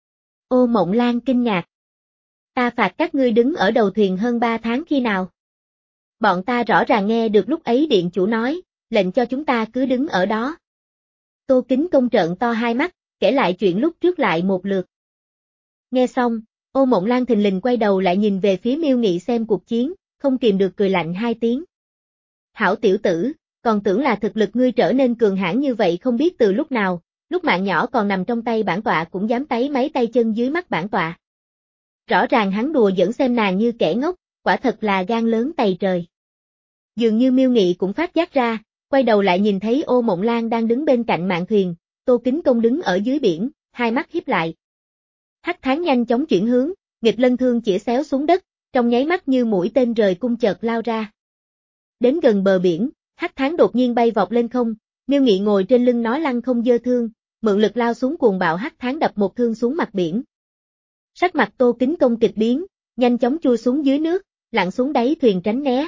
Ô Mộng Lan kinh ngạc. Ta phạt các ngươi đứng ở đầu thuyền hơn ba tháng khi nào? Bọn ta rõ ràng nghe được lúc ấy điện chủ nói, lệnh cho chúng ta cứ đứng ở đó. Tô Kính Công trợn to hai mắt, kể lại chuyện lúc trước lại một lượt. Nghe xong, Ô Mộng Lan thình lình quay đầu lại nhìn về phía Miêu Nghị xem cuộc chiến, không kìm được cười lạnh hai tiếng. Hảo tiểu tử, còn tưởng là thực lực ngươi trở nên cường hãn như vậy không biết từ lúc nào, lúc mạng nhỏ còn nằm trong tay bản tọa cũng dám táy mấy tay chân dưới mắt bản tọa. Rõ ràng hắn đùa dẫn xem nàng như kẻ ngốc, quả thật là gan lớn tày trời. Dường như Miêu Nghị cũng phát giác ra, quay đầu lại nhìn thấy Ô Mộng Lan đang đứng bên cạnh mạn thuyền, Tô Kính Công đứng ở dưới biển, hai mắt híp lại. Hắc Thán nhanh chóng chuyển hướng, nghịch lân thương chĩa xéo xuống đất, trong nháy mắt như mũi tên rời cung chợt lao ra. Đến gần bờ biển, Hắc Thán đột nhiên bay vọt lên không, Miêu Nghị ngồi trên lưng nó lăng không giơ thương, mượn lực lao xuống cuồng bạo Hắc Thán đập một thương xuống mặt biển. Sắc mặt Tô Kính Công kịch biến, nhanh chóng chui xuống dưới nước, lặn xuống đáy thuyền tránh né.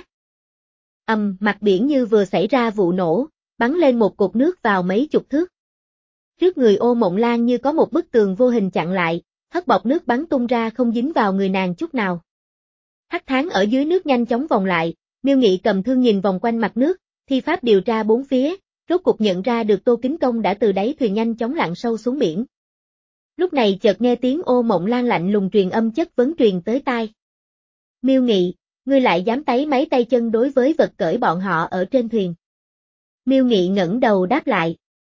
Ầm, um, mặt biển như vừa xảy ra vụ nổ, bắn lên một cột nước vào mấy chục thước. Trước người Ô Mộng Lan như có một bức tường vô hình chặn lại, hất bọt nước bắn tung ra không dính vào người nàng chút nào. Hắc Thán ở dưới nước nhanh chóng vòng lại, Miêu Nghị cầm thương nhìn vòng quanh mặt nước, thi pháp điều tra bốn phía, rốt cục nhận ra được Tô Kính Công đã từ đáy thuyền nhanh chóng lặn sâu xuống biển. Lúc này chợt nghe tiếng Ô Mộng Lan lạnh lùng truyền âm chất vấn truyền tới tai. Miêu Nghị, ngươi lại dám táy mấy tay chân đối với vật cởi bọn họ ở trên thuyền. Miêu Nghị ngẩng đầu đáp lại.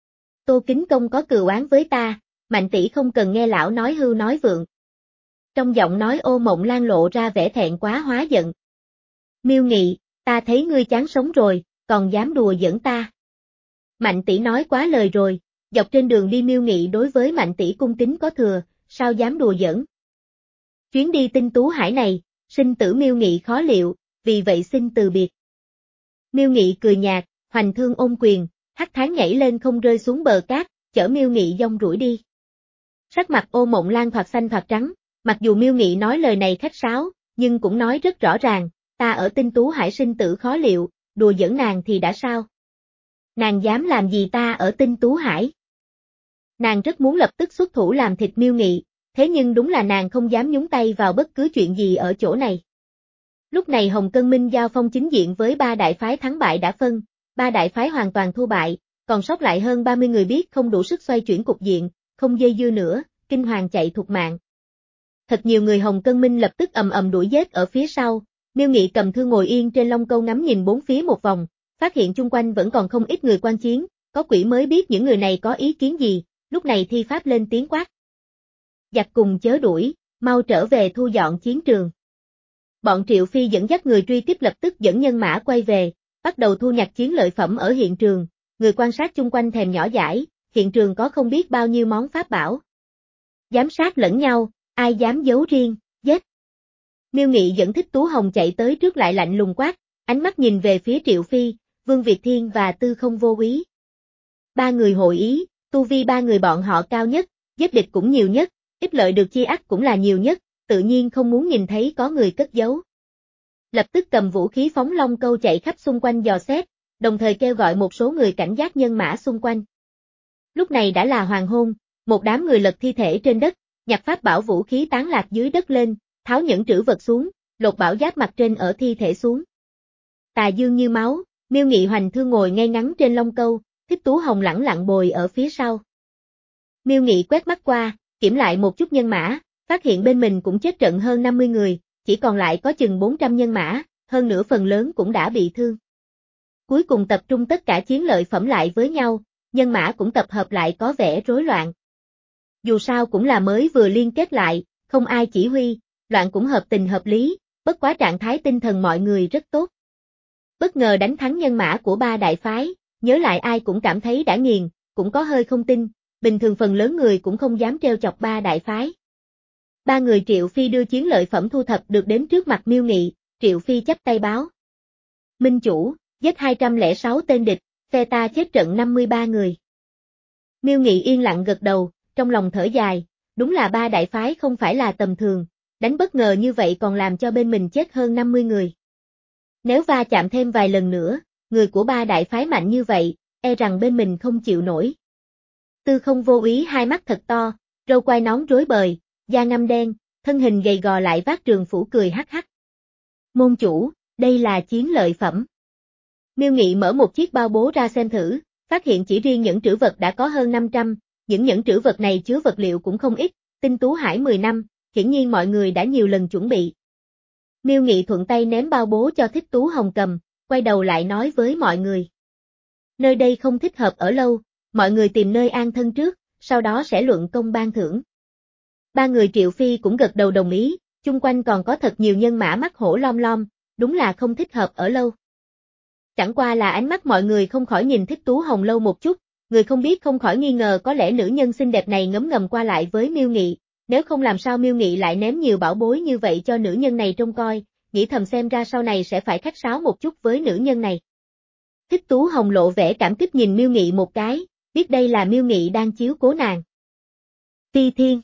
Tô Kính Công có cừu oán với ta, Mạnh tỷ không cần nghe lão nói hưu nói vượng. Trong giọng nói Ô Mộng Lan lộ ra vẻ thẹn quá hóa giận. Miêu Nghị, ta thấy ngươi chán sống rồi, còn dám đùa giỡn ta. Mạnh tỷ nói quá lời rồi, dọc trên đường đi Miêu Nghị đối với Mạnh tỷ cung kính có thừa, sao dám đùa giỡn. Chuyến đi Tinh Tú Hải này, sinh tử Miêu Nghị khó liệu, vì vậy xin từ biệt. Miêu Nghị cười nhạt, hoành thương ôm quyền, Hắc Thán nhảy lên không rơi xuống bờ cát, chở Miêu Nghị dong rủi đi. Sắc mặt Ô Mộng Lan thoạt xanh thoạt trắng, mặc dù Miêu Nghị nói lời này khách sáo, nhưng cũng nói rất rõ ràng, ta ở Tinh Tú Hải sinh tử khó liệu, đùa giỡn nàng thì đã sao? Nàng dám làm gì ta ở Tinh Tú Hải? Nàng rất muốn lập tức xuất thủ làm thịt Miêu Nghị, thế nhưng đúng là nàng không dám nhúng tay vào bất cứ chuyện gì ở chỗ này. Lúc này Hồng Cân Minh giao phong chính diện với ba đại phái thắng bại đã phân, ba đại phái hoàn toàn thua bại, còn sót lại hơn ba mươi người biết không đủ sức xoay chuyển cục diện, không dây dưa nữa, kinh hoàng chạy thục mạng. Thật nhiều người Hồng Cân Minh lập tức ầm ầm đuổi giết ở phía sau, Miêu Nghị cầm thương ngồi yên trên lông câu ngắm nhìn bốn phía một vòng, phát hiện chung quanh vẫn còn không ít người quan chiến, có quỷ mới biết những người này có ý kiến gì, lúc này thi pháp lên tiếng quát. Giặc cùng chớ đuổi, mau trở về thu dọn chiến trường. Bọn Triệu Phi dẫn dắt người truy kích lập tức dẫn nhân mã quay về, bắt đầu thu nhặt chiến lợi phẩm ở hiện trường, người quan sát chung quanh thèm nhỏ dãi, hiện trường có không biết bao nhiêu món pháp bảo. Giám sát lẫn nhau, ai dám giấu riêng, giết. Miêu Nghị dẫn Thích Tú Hồng chạy tới trước lại lạnh lùng quát, ánh mắt nhìn về phía Triệu Phi, Vương Việt Thiên và Tư Không Vô Úy. Ba người hội ý, tu vi ba người bọn họ cao nhất, giết địch cũng nhiều nhất, ít lợi được chia ắt cũng là nhiều nhất, tự nhiên không muốn nhìn thấy có người cất giấu. Lập tức cầm vũ khí phóng long câu chạy khắp xung quanh dò xét, đồng thời kêu gọi một số người cảnh giác nhân mã xung quanh. Lúc này đã là hoàng hôn, một đám người lật thi thể trên đất, nhặt pháp bảo vũ khí tán lạc dưới đất lên, tháo những trữ vật xuống, lột bảo giáp mặt trên ở thi thể xuống. Tà dương như máu, Miêu Nghị hoành thương ngồi ngay ngắn trên long câu, Thích Tú Hồng lẳng lặng bồi ở phía sau. Miêu Nghị quét mắt qua, kiểm lại một chút nhân mã, phát hiện bên mình cũng chết trận hơn năm mươi người, chỉ còn lại có chừng bốn trăm nhân mã, hơn nửa phần lớn cũng đã bị thương. Cuối cùng tập trung tất cả chiến lợi phẩm lại với nhau, nhân mã cũng tập hợp lại có vẻ rối loạn. Dù sao cũng là mới vừa liên kết lại, không ai chỉ huy, loạn cũng hợp tình hợp lý, bất quá trạng thái tinh thần mọi người rất tốt. bất ngờ đánh thắng nhân mã của ba đại phái, nhớ lại ai cũng cảm thấy đã nghiền, cũng có hơi không tin, bình thường phần lớn người cũng không dám trêu chọc ba đại phái. Ba người Triệu Phi đưa chiến lợi phẩm thu thập được đến trước mặt Miêu Nghị, Triệu Phi chắp tay báo. Minh chủ, giết hai trăm lẻ sáu tên địch, phe ta chết trận năm mươi ba người. Miêu Nghị yên lặng gật đầu, trong lòng thở dài, đúng là ba đại phái không phải là tầm thường, đánh bất ngờ như vậy còn làm cho bên mình chết hơn năm mươi người. Nếu va chạm thêm vài lần nữa, người của ba đại phái mạnh như vậy, e rằng bên mình không chịu nổi. Tư Không vô ý hai mắt thật to, râu quai nón rối bời, da ngăm đen, thân hình gầy gò lại vác trường phủ cười hắc hắc. Môn chủ, đây là chiến lợi phẩm. Miêu Nghị mở một chiếc bao bố ra xem thử, phát hiện chỉ riêng những trữ vật đã có hơn năm trăm, những những trữ vật này chứa vật liệu cũng không ít, tinh tú hải mười năm, hiển nhiên mọi người đã nhiều lần chuẩn bị. Miêu Nghị thuận tay ném bao bố cho Thích Tú Hồng cầm, quay đầu lại nói với mọi người. Nơi đây không thích hợp ở lâu, mọi người tìm nơi an thân trước, sau đó sẽ luận công ban thưởng. Ba người Triệu Phi cũng gật đầu đồng ý, chung quanh còn có thật nhiều nhân mã mắt hổ lom lom, đúng là không thích hợp ở lâu. Chẳng qua là ánh mắt mọi người không khỏi nhìn Thích Tú Hồng lâu một chút, người không biết không khỏi nghi ngờ có lẽ nữ nhân xinh đẹp này ngấm ngầm qua lại với Miêu Nghị, nếu không làm sao Miêu Nghị lại ném nhiều bảo bối như vậy cho nữ nhân này trông coi, nghĩ thầm xem ra sau này sẽ phải khách sáo một chút với nữ nhân này. Thích Tú Hồng lộ vẻ cảm kích nhìn Miêu Nghị một cái, biết đây là Miêu Nghị đang chiếu cố nàng. Ti Thiên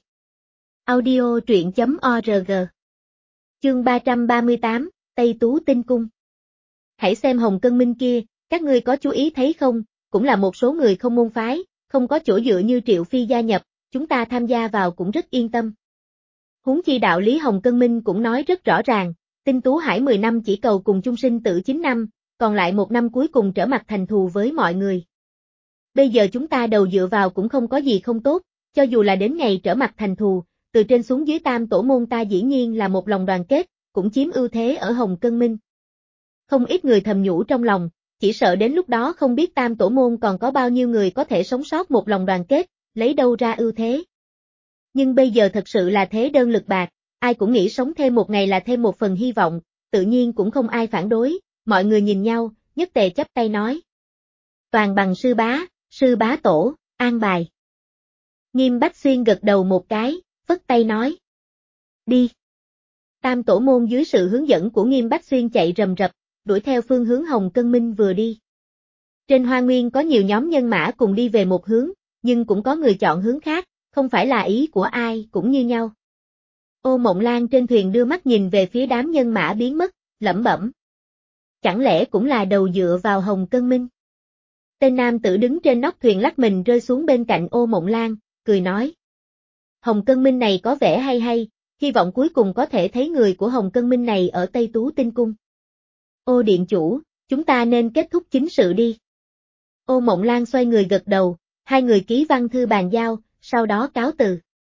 Audio truyện chấm org Chương ba trăm ba mươi tám, Tây Tú Tinh Cung. Hãy xem Hồng Cân Minh kia, các ngươi có chú ý thấy không, cũng là một số người không môn phái, không có chỗ dựa như Triệu Phi gia nhập, chúng ta tham gia vào cũng rất yên tâm. Huống chi đạo lý Hồng Cân Minh cũng nói rất rõ ràng, Tinh Tú Hải mười năm chỉ cầu cùng chung sinh tử chín năm, còn lại một năm cuối cùng trở mặt thành thù với mọi người. Bây giờ chúng ta đầu dựa vào cũng không có gì không tốt, cho dù là đến ngày trở mặt thành thù, từ trên xuống dưới tam tổ môn ta dĩ nhiên là một lòng đoàn kết, cũng chiếm ưu thế ở Hồng Cân Minh. Không ít người thầm nhủ trong lòng, chỉ sợ đến lúc đó không biết tam tổ môn còn có bao nhiêu người có thể sống sót một lòng đoàn kết, lấy đâu ra ưu thế. Nhưng bây giờ thật sự là thế đơn lực bạc, ai cũng nghĩ sống thêm một ngày là thêm một phần hy vọng, tự nhiên cũng không ai phản đối, mọi người nhìn nhau, nhất tề chắp tay nói. Toàn bằng sư bá, sư bá tổ, an bài. Nghiêm Bách Xuyên gật đầu một cái, phất tay nói. Đi. Tam tổ môn dưới sự hướng dẫn của Nghiêm Bách Xuyên chạy rầm rập, đuổi theo phương hướng Hồng Cân Minh vừa đi. Trên Hoa Nguyên có nhiều nhóm nhân mã cùng đi về một hướng, nhưng cũng có người chọn hướng khác, không phải là ý của ai cũng như nhau. Ô Mộng Lan trên thuyền đưa mắt nhìn về phía đám nhân mã biến mất, lẩm bẩm. Chẳng lẽ cũng là đầu dựa vào Hồng Cân Minh? Tên nam tử đứng trên nóc thuyền lắc mình rơi xuống bên cạnh Ô Mộng Lan, cười nói. Hồng Cân Minh này có vẻ hay hay, hy vọng cuối cùng có thể thấy người của Hồng Cân Minh này ở Tây Tú Tinh Cung. Ô điện chủ, chúng ta nên kết thúc chính sự đi. Ô Mộng Lan xoay người gật đầu, hai người ký văn thư bàn giao, sau đó cáo từ.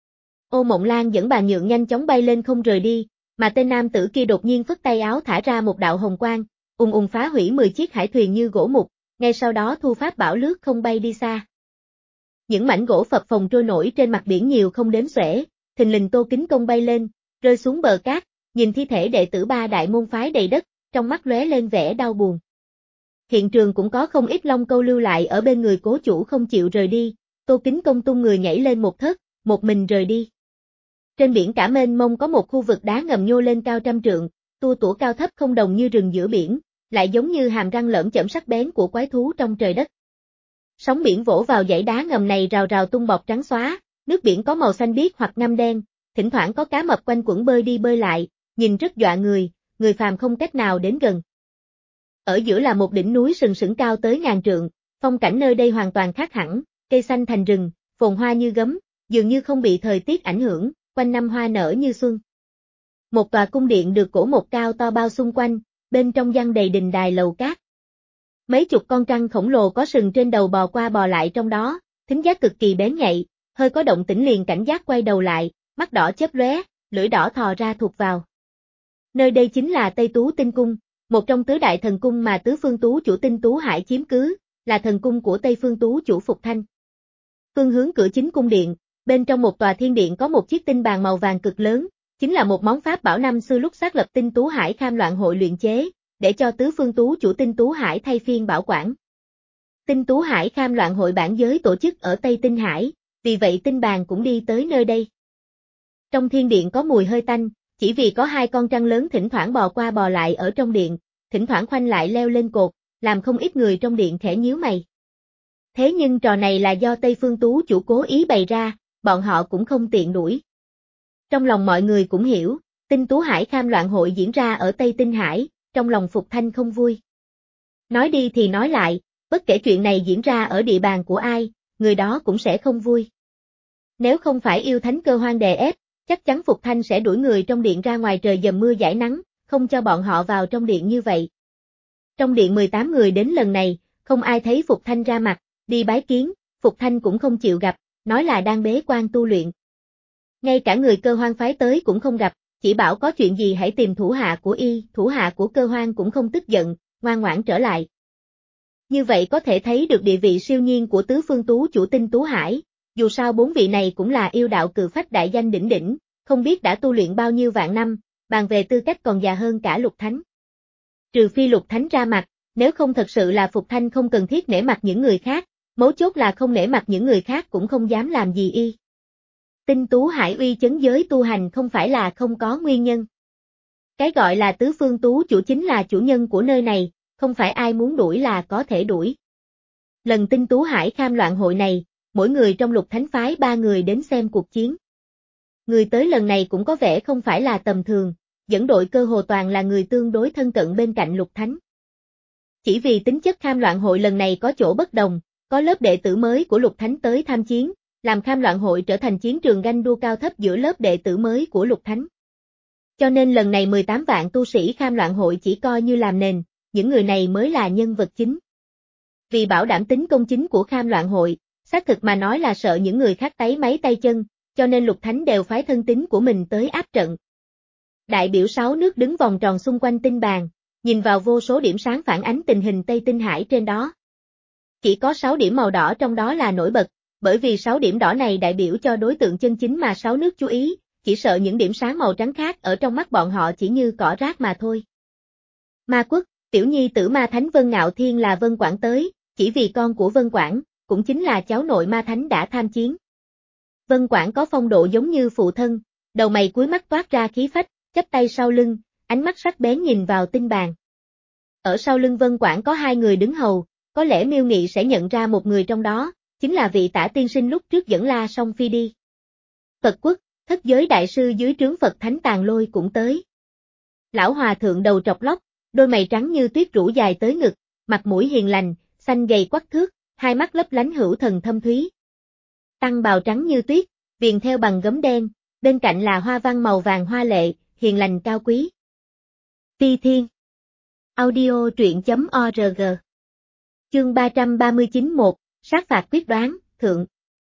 Ô Mộng Lan dẫn bà Nhượng nhanh chóng bay lên không rời đi, mà tên nam tử kia đột nhiên phất tay áo thả ra một đạo hồng quang, ùng ùng phá hủy mười chiếc hải thuyền như gỗ mục, ngay sau đó thu pháp bảo lướt không bay đi xa. Những mảnh gỗ phập phồng trôi nổi trên mặt biển nhiều không đếm xuể, thình lình Tô Kính Công bay lên, rơi xuống bờ cát, nhìn thi thể đệ tử ba đại môn phái đầy đất, trong mắt lóe lên vẻ đau buồn. Hiện trường cũng có không ít long câu lưu lại ở bên người cố chủ không chịu rời đi, Tô Kính Công tung người nhảy lên một thớt, một mình rời đi. Trên biển cả mênh mông có một khu vực đá ngầm nhô lên cao trăm trượng, tua tủa cao thấp không đồng như rừng giữa biển, lại giống như hàm răng lởm chởm sắc bén của quái thú trong trời đất. Sóng biển vỗ vào dãy đá ngầm này rào rào tung bọt trắng xóa, nước biển có màu xanh biếc hoặc ngăm đen, thỉnh thoảng có cá mập quanh quẩn bơi đi bơi lại, nhìn rất dọa người, người phàm không cách nào đến gần. Ở giữa là một đỉnh núi sừng sững cao tới ngàn trượng, phong cảnh nơi đây hoàn toàn khác hẳn, cây xanh thành rừng, phồn hoa như gấm, dường như không bị thời tiết ảnh hưởng, quanh năm hoa nở như xuân. Một tòa cung điện được cổ một cao to bao xung quanh, bên trong giăng đầy đình đài lầu cát. Mấy chục con trăng khổng lồ có sừng trên đầu bò qua bò lại trong đó, thính giác cực kỳ bén nhạy, hơi có động tĩnh liền cảnh giác quay đầu lại, mắt đỏ chớp lóe, lưỡi đỏ thò ra thụt vào. Nơi đây chính là Tây Tú Tinh Cung, một trong tứ đại thần cung mà tứ phương tú chủ Tinh Tú Hải chiếm cứ, là thần cung của Tây phương tú chủ Phục Thanh. Phương hướng cửa chính cung điện, bên trong một tòa thiên điện có một chiếc tinh bàn màu vàng cực lớn, chính là một món pháp bảo năm xưa lúc xác lập Tinh Tú Hải Kham Loạn hội luyện chế, để cho tứ phương tú chủ Tinh Tú Hải thay phiên bảo quản. Tinh Tú Hải Kham Loạn hội bản giới tổ chức ở Tây Tinh Hải, vì vậy Tinh Bàn cũng đi tới nơi đây. Trong thiên điện có mùi hơi tanh, chỉ vì có hai con trăng lớn thỉnh thoảng bò qua bò lại ở trong điện, thỉnh thoảng khoanh lại leo lên cột, làm không ít người trong điện khẽ nhíu mày. Thế nhưng trò này là do Tây Phương Tú chủ cố ý bày ra, bọn họ cũng không tiện đuổi. Trong lòng mọi người cũng hiểu, Tinh Tú Hải Kham Loạn hội diễn ra ở Tây Tinh Hải, trong lòng Phục Thanh không vui. Nói đi thì nói lại, bất kể chuyện này diễn ra ở địa bàn của ai, người đó cũng sẽ không vui. Nếu không phải yêu thánh cơ hoang đè ép, chắc chắn Phục Thanh sẽ đuổi người trong điện ra ngoài trời dầm mưa dãi nắng, không cho bọn họ vào trong điện như vậy. Trong điện mười tám người đến lần này, không ai thấy Phục Thanh ra mặt, đi bái kiến, Phục Thanh cũng không chịu gặp, nói là đang bế quan tu luyện. Ngay cả người cơ hoang phái tới cũng không gặp, chỉ bảo có chuyện gì hãy tìm thủ hạ của y, thủ hạ của cơ hoang cũng không tức giận, ngoan ngoãn trở lại. Như vậy có thể thấy được địa vị siêu nhiên của tứ phương tú chủ Tinh Tú Hải, dù sao bốn vị này cũng là yêu đạo cự phách đại danh đỉnh đỉnh, không biết đã tu luyện bao nhiêu vạn năm, bàn về tư cách còn già hơn cả Lục Thánh. Trừ phi Lục Thánh ra mặt, nếu không thật sự là Phục Thanh không cần thiết nể mặt những người khác, mấu chốt là không nể mặt những người khác cũng không dám làm gì y. Tinh Tú Hải uy chấn giới tu hành không phải là không có nguyên nhân. Cái gọi là tứ phương tú chủ chính là chủ nhân của nơi này, không phải ai muốn đuổi là có thể đuổi. Lần Tinh Tú Hải Kham Loạn hội này, mỗi người trong Lục Thánh phái ba người đến xem cuộc chiến. Người tới lần này cũng có vẻ không phải là tầm thường, dẫn đội cơ hồ toàn là người tương đối thân cận bên cạnh Lục Thánh. Chỉ vì tính chất Kham Loạn hội lần này có chỗ bất đồng, có lớp đệ tử mới của Lục Thánh tới tham chiến, làm Kham Loạn hội trở thành chiến trường ganh đua cao thấp giữa lớp đệ tử mới của Lục Thánh. Cho nên lần này mười tám vạn tu sĩ Kham Loạn hội chỉ coi như làm nền, những người này mới là nhân vật chính. Vì bảo đảm tính công chính của Kham Loạn hội, xác thực mà nói là sợ những người khác táy máy tay chân, cho nên Lục Thánh đều phái thân tín của mình tới áp trận. Đại biểu sáu nước đứng vòng tròn xung quanh tinh bàn, nhìn vào vô số điểm sáng phản ánh tình hình Tây Tinh Hải trên đó. Chỉ có sáu điểm màu đỏ trong đó là nổi bật, bởi vì sáu điểm đỏ này đại biểu cho đối tượng chân chính mà sáu nước chú ý, chỉ sợ những điểm sáng màu trắng khác ở trong mắt bọn họ chỉ như cỏ rác mà thôi. Ma Quốc, tiểu nhi tử Ma Thánh Vân Ngạo Thiên là Vân Quảng tới, chỉ vì con của Vân Quảng, cũng chính là cháu nội Ma Thánh đã tham chiến. Vân Quảng có phong độ giống như phụ thân, đầu mày cuối mắt toát ra khí phách, chắp tay sau lưng, ánh mắt sắc bén nhìn vào tinh bàn. Ở sau lưng Vân Quảng có hai người đứng hầu, có lẽ Miêu Nghị sẽ nhận ra một người trong đó, chính là vị Tả tiên sinh lúc trước dẫn La Song Phi đi. Phật Quốc, thất giới đại sư dưới trướng Phật Thánh Tàn Lôi cũng tới. Lão hòa thượng đầu trọc lóc, đôi mày trắng như tuyết rũ dài tới ngực, mặt mũi hiền lành, xanh gầy quắc thước, hai mắt lấp lánh hữu thần thâm thúy. Tăng bào trắng như tuyết, viền theo bằng gấm đen, bên cạnh là hoa văn màu vàng hoa lệ, hiền lành cao quý. Phi Thiên. Audio truyện chấm org. Chương ba trăm ba mươi chín một, sát phạt quyết đoán, thượng.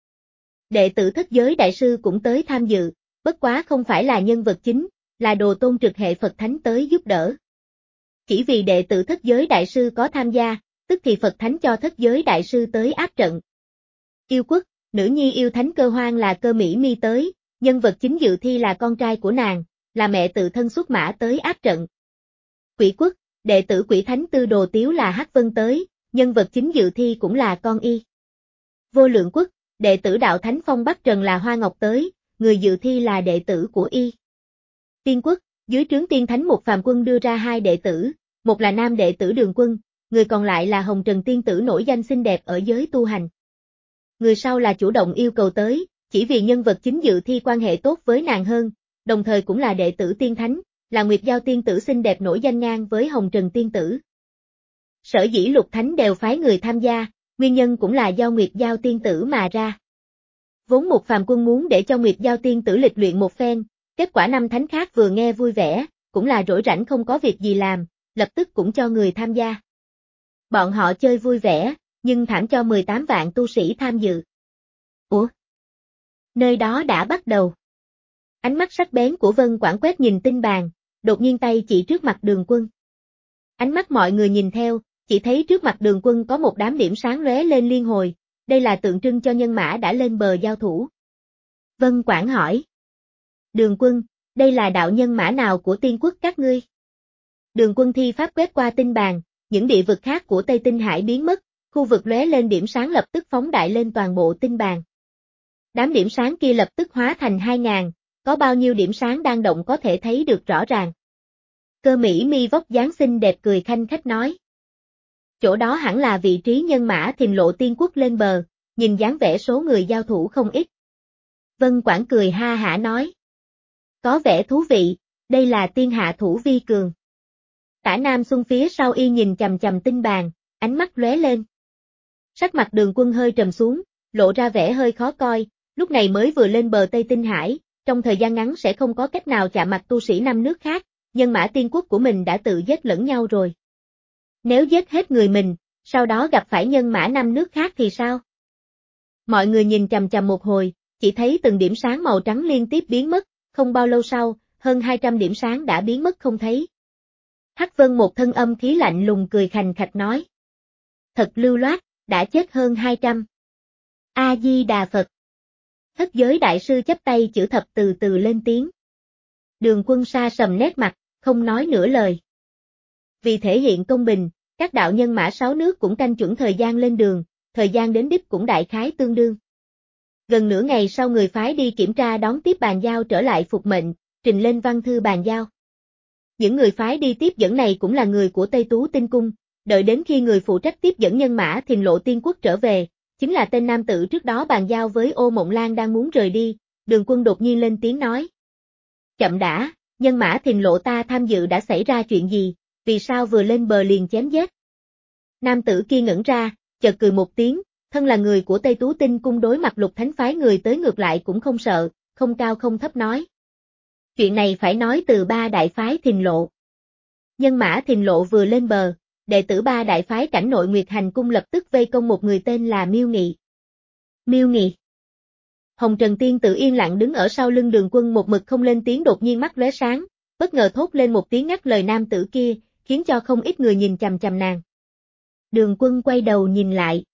Đệ tử thất giới đại sư cũng tới tham dự, bất quá không phải là nhân vật chính, là đồ tôn trực hệ Phật Thánh tới giúp đỡ. Chỉ vì đệ tử thất giới đại sư có tham gia, tức thì Phật Thánh cho thất giới đại sư tới áp trận. Yêu Quốc, nữ nhi yêu thánh cơ hoang là Cơ Mỹ Mi tới, nhân vật chính dự thi là con trai của nàng, là mẹ tự thân xuất mã tới áp trận. Quỷ Quốc, đệ tử Quỷ Thánh Tư Đồ Tiếu là Hắc Vân tới, nhân vật chính dự thi cũng là con y. Vô Lượng Quốc, đệ tử Đạo Thánh Phong Bắc Trần là Hoa Ngọc tới, người dự thi là đệ tử của y. Tiên Quốc, dưới trướng Tiên Thánh một phàm quân đưa ra hai đệ tử, một là nam đệ tử Đường Quân, người còn lại là Hồng Trần tiên tử nổi danh xinh đẹp ở giới tu hành. Người sau là chủ động yêu cầu tới, chỉ vì nhân vật chính dự thi quan hệ tốt với nàng hơn, đồng thời cũng là đệ tử Tiên Thánh, là Nguyệt Giao tiên tử xinh đẹp nổi danh ngang với Hồng Trần tiên tử. Sở dĩ Lục Thánh đều phái người tham gia, nguyên nhân cũng là do Nguyệt Giao tiên tử mà ra. Vốn một phàm quân muốn để cho Nguyệt Giao tiên tử lịch luyện một phen, kết quả năm thánh khác vừa nghe vui vẻ, cũng là rỗi rảnh không có việc gì làm, lập tức cũng cho người tham gia. Bọn họ chơi vui vẻ, nhưng thảm cho mười tám vạn tu sĩ tham dự. Ủa? Nơi đó đã bắt đầu. Ánh mắt sắc bén của Vân Quảng quét nhìn tinh bàn, đột nhiên tay chỉ trước mặt Đường Quân. Ánh mắt mọi người nhìn theo, chỉ thấy trước mặt Đường Quân có một đám điểm sáng lóe lên liên hồi, đây là tượng trưng cho nhân mã đã lên bờ giao thủ. Vân Quảng hỏi. Đường Quân, đây là đạo nhân mã nào của Tiên Quốc các ngươi? Đường Quân thi pháp quét qua tinh bàn, những địa vực khác của Tây Tinh Hải biến mất, khu vực lóe lên điểm sáng lập tức phóng đại lên toàn bộ tinh bàn. Đám điểm sáng kia lập tức hóa thành hai ngàn, có bao nhiêu điểm sáng đang động có thể thấy được rõ ràng. Cơ Mỹ Mi vóc dáng xinh đẹp cười khanh khách nói. Chỗ đó hẳn là vị trí nhân mã thìn lộ tiên quốc lên bờ, nhìn dáng vẻ số người giao thủ không ít. Vân Quảng cười ha hả nói. Có vẻ thú vị, đây là tiên hạ thủ vi cường. Tả Nam Xuân phía sau y nhìn chằm chằm tinh bàn, ánh mắt lóe lên. Sắc mặt Đường Quân hơi trầm xuống, lộ ra vẻ hơi khó coi, lúc này mới vừa lên bờ Tây Tinh Hải, trong thời gian ngắn sẽ không có cách nào chạm mặt tu sĩ năm nước khác, nhân mã tiên quốc của mình đã tự giết lẫn nhau rồi. Nếu giết hết người mình, sau đó gặp phải nhân mã năm nước khác thì sao? Mọi người nhìn chằm chằm một hồi, chỉ thấy từng điểm sáng màu trắng liên tiếp biến mất, không bao lâu sau, hơn hai trăm điểm sáng đã biến mất không thấy. Hắc Vân một thân âm khí lạnh lùng cười khành khạch nói. Thật lưu loát, đã chết hơn hai trăm. A-di-đà Phật. Thất giới đại sư chắp tay chữ thập từ từ lên tiếng. Đường Quân sa sầm nét mặt, không nói nửa lời. Vì thể hiện công bình, các đạo nhân mã sáu nước cũng canh chuẩn thời gian lên đường, thời gian đến đích cũng đại khái tương đương. Gần nửa ngày sau người phái đi kiểm tra đón tiếp bàn giao trở lại phục mệnh, trình lên văn thư bàn giao. Những người phái đi tiếp dẫn này cũng là người của Tây Tú Tinh Cung, đợi đến khi người phụ trách tiếp dẫn nhân mã thìn lộ tiên quốc trở về, chính là tên nam tử trước đó bàn giao với Ô Mộng Lan đang muốn rời đi, Đường Quân đột nhiên lên tiếng nói. Chậm đã, nhân mã thìn lộ ta tham dự đã xảy ra chuyện gì, vì sao vừa lên bờ liền chém giết? Nam tử kia ngẩn ra, chợt cười một tiếng, thân là người của Tây Tú Tinh Cung đối mặt Lục Thánh phái người tới ngược lại cũng không sợ, không cao không thấp nói. Chuyện này phải nói từ ba đại phái thìn lộ. Nhân mã thìn lộ vừa lên bờ, đệ tử ba đại phái cảnh nội Nguyệt Hành Cung lập tức vây công một người tên là Miêu Nghị. Miêu Nghị. Hồng Trần Tiên tự yên lặng đứng ở sau lưng Đường Quân một mực không lên tiếng, đột nhiên mắt lóe sáng, bất ngờ thốt lên một tiếng ngắt lời nam tử kia, khiến cho không ít người nhìn chằm chằm nàng. Đường Quân quay đầu nhìn lại.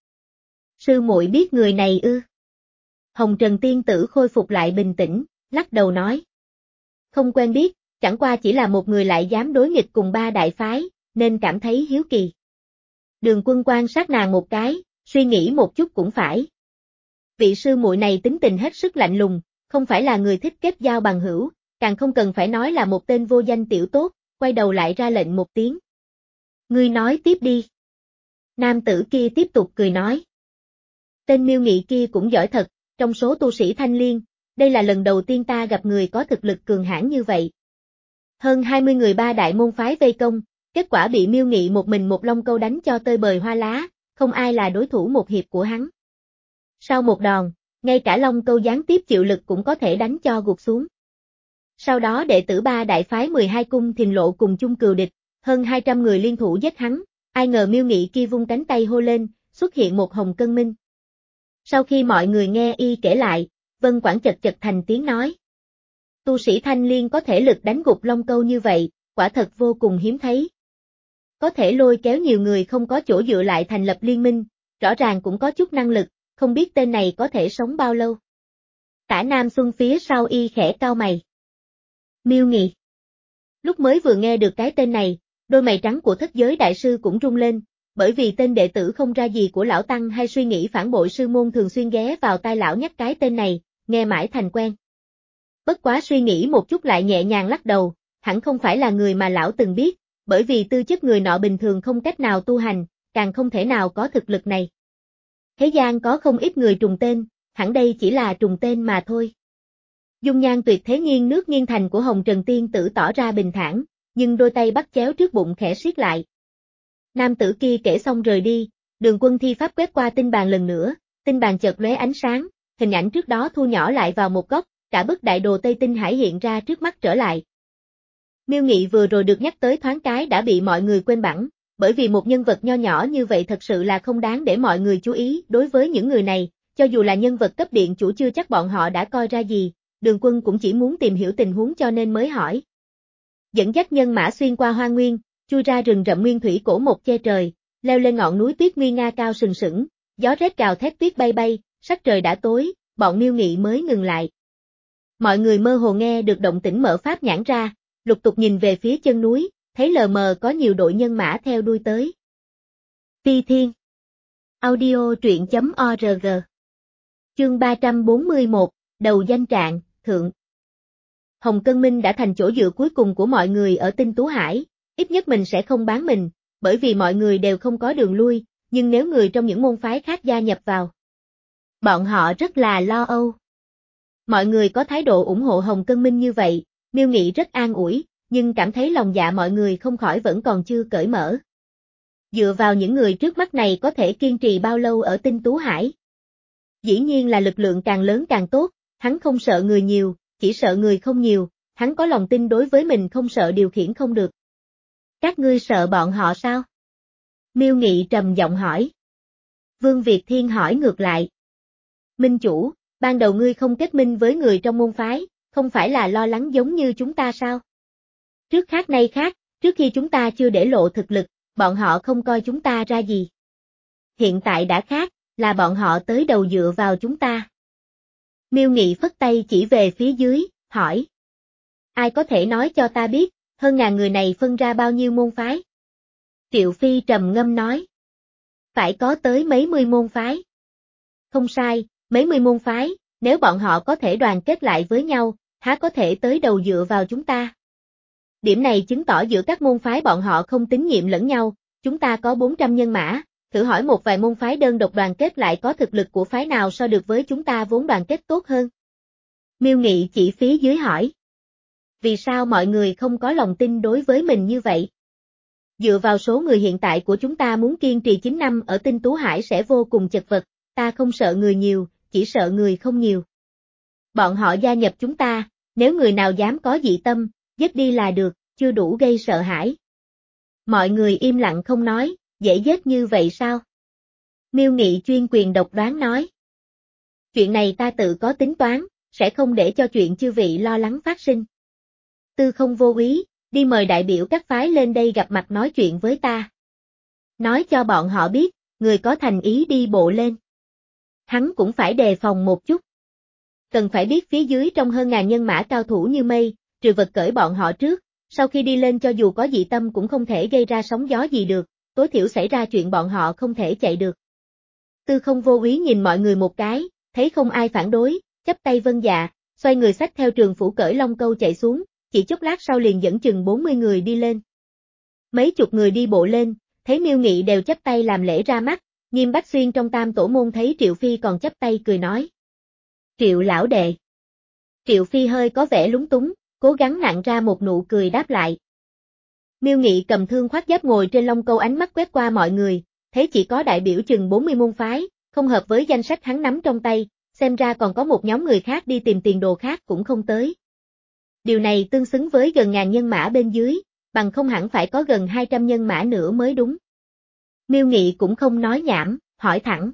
Sư muội biết người này ư? Hồng Trần Tiên tử khôi phục lại bình tĩnh, lắc đầu nói. Không quen biết, chẳng qua chỉ là một người lại dám đối nghịch cùng ba đại phái, nên cảm thấy hiếu kỳ. Đường Quân quan sát nàng một cái, suy nghĩ một chút cũng phải. Vị sư muội này tính tình hết sức lạnh lùng, không phải là người thích kết giao bằng hữu, càng không cần phải nói là một tên vô danh tiểu tốt, quay đầu lại ra lệnh một tiếng. Ngươi nói tiếp đi. Nam tử kia tiếp tục cười nói. Tên Miêu Nghị kia cũng giỏi thật, trong số tu sĩ Thanh Liên, đây là lần đầu tiên ta gặp người có thực lực cường hãn như vậy. Hơn hai mươi người ba đại môn phái vây công, kết quả bị Miêu Nghị một mình một long câu đánh cho tơi bời hoa lá, không ai là đối thủ một hiệp của hắn. Sau một đòn, ngay cả long câu gián tiếp chịu lực cũng có thể đánh cho gục xuống. Sau đó đệ tử ba đại phái mười hai cung thìn lộ cùng chung cừu địch, hơn hai trăm người liên thủ giết hắn, ai ngờ Miêu Nghị kia vung cánh tay hô lên, xuất hiện một hồng cân minh. Sau khi mọi người nghe y kể lại, Vân Quảng chật chật thành tiếng nói. Tu sĩ Thanh Liên có thể lực đánh gục long câu như vậy, quả thật vô cùng hiếm thấy. Có thể lôi kéo nhiều người không có chỗ dựa lại thành lập liên minh, rõ ràng cũng có chút năng lực, không biết tên này có thể sống bao lâu. Tả Nam Xuân phía sau y khẽ cau mày. Miêu Nghị. Lúc mới vừa nghe được cái tên này, đôi mày trắng của thất giới đại sư cũng rung lên, bởi vì tên đệ tử không ra gì của lão tăng hay suy nghĩ phản bội sư môn thường xuyên ghé vào tai lão nhắc cái tên này, nghe mãi thành quen. Bất quá suy nghĩ một chút lại nhẹ nhàng lắc đầu, hẳn không phải là người mà lão từng biết, bởi vì tư chất người nọ bình thường không cách nào tu hành, càng không thể nào có thực lực này. Thế gian có không ít người trùng tên, hẳn đây chỉ là trùng tên mà thôi. Dung nhan tuyệt thế nghiêng nước nghiêng thành của Hồng Trần Tiên tử tỏ ra bình thản, nhưng đôi tay bắt chéo trước bụng khẽ siết lại. Nam tử kia kể xong rời đi, Đường Quân thi pháp quét qua tinh bàn lần nữa, tinh bàn chợt lóe ánh sáng, hình ảnh trước đó thu nhỏ lại vào một góc, cả bức đại đồ Tây Tinh Hải hiện ra trước mắt trở lại. Miêu Nghị vừa rồi được nhắc tới thoáng cái đã bị mọi người quên bẵng, bởi vì một nhân vật nho nhỏ như vậy thật sự là không đáng để mọi người chú ý. Đối với những người này, cho dù là nhân vật cấp điện chủ chưa chắc bọn họ đã coi ra gì, Đường Quân cũng chỉ muốn tìm hiểu tình huống cho nên mới hỏi. Dẫn dắt nhân mã xuyên qua hoang nguyên, chui ra rừng rậm nguyên thủy cổ một che trời, leo lên ngọn núi tuyết nguy nga cao sừng sững, gió rét gào thét tuyết bay bay, sắc trời đã tối, bọn Miêu Nghị mới ngừng lại. Mọi người mơ hồ nghe được động tĩnh mở pháp nhãn ra, lục tục nhìn về phía chân núi, thấy lờ mờ có nhiều đội nhân mã theo đuôi tới. Phi Thiên. Audio truyện chấm org. Chương ba trăm bốn mươi mốt, đầu danh trạng, thượng. Hồng Cân Minh đã thành chỗ dựa cuối cùng của mọi người ở Tinh Tú Hải, ít nhất mình sẽ không bán mình, bởi vì mọi người đều không có đường lui, nhưng nếu người trong những môn phái khác gia nhập vào, bọn họ rất là lo âu. Mọi người có thái độ ủng hộ Hồng Cân Minh như vậy, Miêu Nghị rất an ủi, nhưng cảm thấy lòng dạ mọi người không khỏi vẫn còn chưa cởi mở. Dựa vào những người trước mắt này có thể kiên trì bao lâu ở Tinh Tú Hải? Dĩ nhiên là lực lượng càng lớn càng tốt, hắn không sợ người nhiều, chỉ sợ người không nhiều, hắn có lòng tin đối với mình không sợ điều khiển không được. Các ngươi sợ bọn họ sao? Miêu Nghị trầm giọng hỏi. Vương Việt Thiên hỏi ngược lại. Minh chủ, ban đầu ngươi không kết minh với người trong môn phái, không phải là lo lắng giống như chúng ta sao? Trước khác nay khác, trước khi chúng ta chưa để lộ thực lực, bọn họ không coi chúng ta ra gì. Hiện tại đã khác, là bọn họ tới đầu dựa vào chúng ta. Miêu Nghị phất tay chỉ về phía dưới, hỏi. Ai có thể nói cho ta biết, hơn ngàn người này phân ra bao nhiêu môn phái? Triệu Phi trầm ngâm nói. Phải có tới mấy mươi môn phái. Không sai, mấy mươi môn phái, nếu bọn họ có thể đoàn kết lại với nhau, há có thể tới đầu dựa vào chúng ta. Điểm này chứng tỏ giữa các môn phái bọn họ không tín nhiệm lẫn nhau, chúng ta có bốn trăm nhân mã, thử hỏi một vài môn phái đơn độc đoàn kết lại có thực lực của phái nào so được với chúng ta vốn đoàn kết tốt hơn. Miêu Nghị chỉ phía dưới hỏi. Vì sao mọi người không có lòng tin đối với mình như vậy? Dựa vào số người hiện tại của chúng ta muốn kiên trì chín năm ở Tinh Tú Hải sẽ vô cùng chật vật, ta không sợ người nhiều, chỉ sợ người không nhiều. Bọn họ gia nhập chúng ta, nếu người nào dám có dị tâm, giết đi là được, chưa đủ gây sợ hãi. Mọi người im lặng không nói, dễ giết như vậy sao? Miêu Nghị chuyên quyền độc đoán nói. Chuyện này ta tự có tính toán, sẽ không để cho chuyện chư vị lo lắng phát sinh. Tư Không vô ý, đi mời đại biểu các phái lên đây gặp mặt nói chuyện với ta. Nói cho bọn họ biết, người có thành ý đi bộ lên. Hắn cũng phải đề phòng một chút. Cần phải biết phía dưới trong hơn ngàn nhân mã cao thủ như mây, trừ vật cởi bọn họ trước, sau khi đi lên cho dù có dị tâm cũng không thể gây ra sóng gió gì được, tối thiểu xảy ra chuyện bọn họ không thể chạy được. Tư Không vô ý nhìn mọi người một cái, thấy không ai phản đối, chắp tay vâng dạ, xoay người xách theo Trường Phủ cởi Long Câu chạy xuống, chỉ chốc lát sau liền dẫn chừng bốn mươi người đi lên. Mấy chục người đi bộ lên, thấy Miêu Nghị đều chắp tay làm lễ ra mắt, Nghiêm Bách Xuyên trong Tam Tổ môn thấy Triệu Phi còn chắp tay cười nói. Triệu lão đệ. Triệu Phi hơi có vẻ lúng túng, cố gắng nặn ra một nụ cười đáp lại. Miêu Nghị cầm thương khoác giáp ngồi trên Long Câu ánh mắt quét qua mọi người, thấy chỉ có đại biểu chừng bốn mươi môn phái, không hợp với danh sách hắn nắm trong tay, xem ra còn có một nhóm người khác đi tìm tiền đồ khác cũng không tới. Điều này tương xứng với gần ngàn nhân mã bên dưới, bằng không hẳn phải có gần hai trăm nhân mã nữa mới đúng. Miêu Nghị cũng không nói nhảm, hỏi thẳng.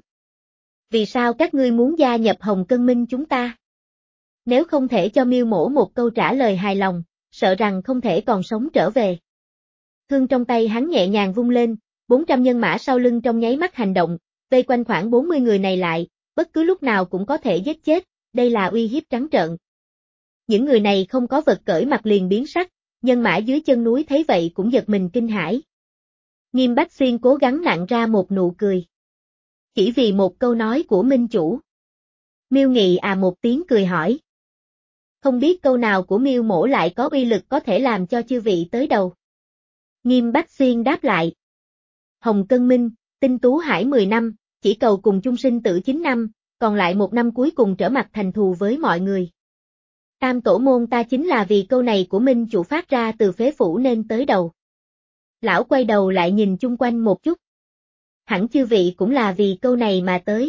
Vì sao các ngươi muốn gia nhập Hồng Cân Minh chúng ta? Nếu không thể cho Miêu Mỗ một câu trả lời hài lòng, sợ rằng không thể còn sống trở về. Thương trong tay hắn nhẹ nhàng vung lên, bốn trăm nhân mã sau lưng trong nháy mắt hành động, vây quanh khoảng bốn mươi người này lại, bất cứ lúc nào cũng có thể giết chết, đây là uy hiếp trắng trợn. Những người này không có vật cởi mặt liền biến sắc, nhân mã dưới chân núi thấy vậy cũng giật mình kinh hãi. Nghiêm Bách Xuyên cố gắng nặn ra một nụ cười. Chỉ vì một câu nói của minh chủ. Miêu Nghị à một tiếng cười hỏi. Không biết câu nào của Miêu Mỗ lại có uy lực có thể làm cho chư vị tới đầu. Nghiêm Bách Xuyên đáp lại. Hồng Cân Minh, Tinh Tú Hải mười năm, chỉ cầu cùng chung sinh tử chín năm, còn lại một năm cuối cùng trở mặt thành thù với mọi người. Tam Tổ môn ta chính là vì câu này của Minh chủ phát ra từ phế phủ nên tới đầu. Lão quay đầu lại nhìn chung quanh một chút. Hẳn chư vị cũng là vì câu này mà tới.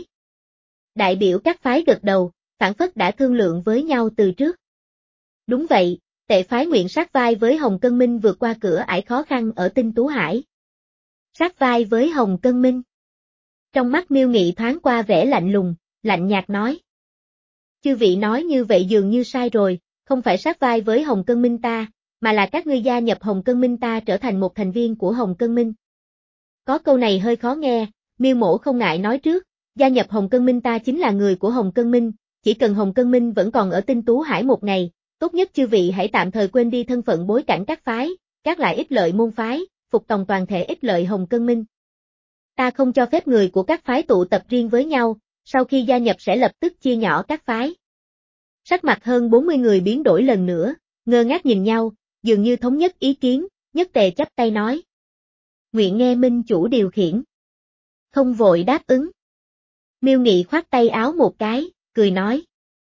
Đại biểu các phái gật đầu, phản phất đã thương lượng với nhau từ trước. Đúng vậy, Tệ phái nguyện sát vai với Hồng Cân Minh vượt qua cửa ải khó khăn ở Tinh Tú Hải. Sát vai với Hồng Cân Minh. Trong mắt Miêu Nghị thoáng qua vẻ lạnh lùng, lạnh nhạt nói. Chư vị nói như vậy dường như sai rồi, không phải sát vai với Hồng Cân Minh ta, mà là các ngươi gia nhập Hồng Cân Minh ta trở thành một thành viên của Hồng Cân Minh. Có câu này hơi khó nghe, Miêu Mỗ không ngại nói trước, gia nhập Hồng Cân Minh ta chính là người của Hồng Cân Minh, chỉ cần Hồng Cân Minh vẫn còn ở Tinh Tú Hải một ngày, tốt nhất chư vị hãy tạm thời quên đi thân phận bối cảnh các phái, các lại ích lợi môn phái, phục tòng toàn thể ích lợi Hồng Cân Minh. Ta không cho phép người của các phái tụ tập riêng với nhau, sau khi gia nhập sẽ lập tức chia nhỏ các phái. Sắc mặt hơn bốn mươi người biến đổi lần nữa, ngơ ngác nhìn nhau, dường như thống nhất ý kiến, nhất tề chắp tay nói. Nguyện nghe minh chủ điều khiển. Không vội đáp ứng. Miêu Nghị khoát tay áo một cái, cười nói.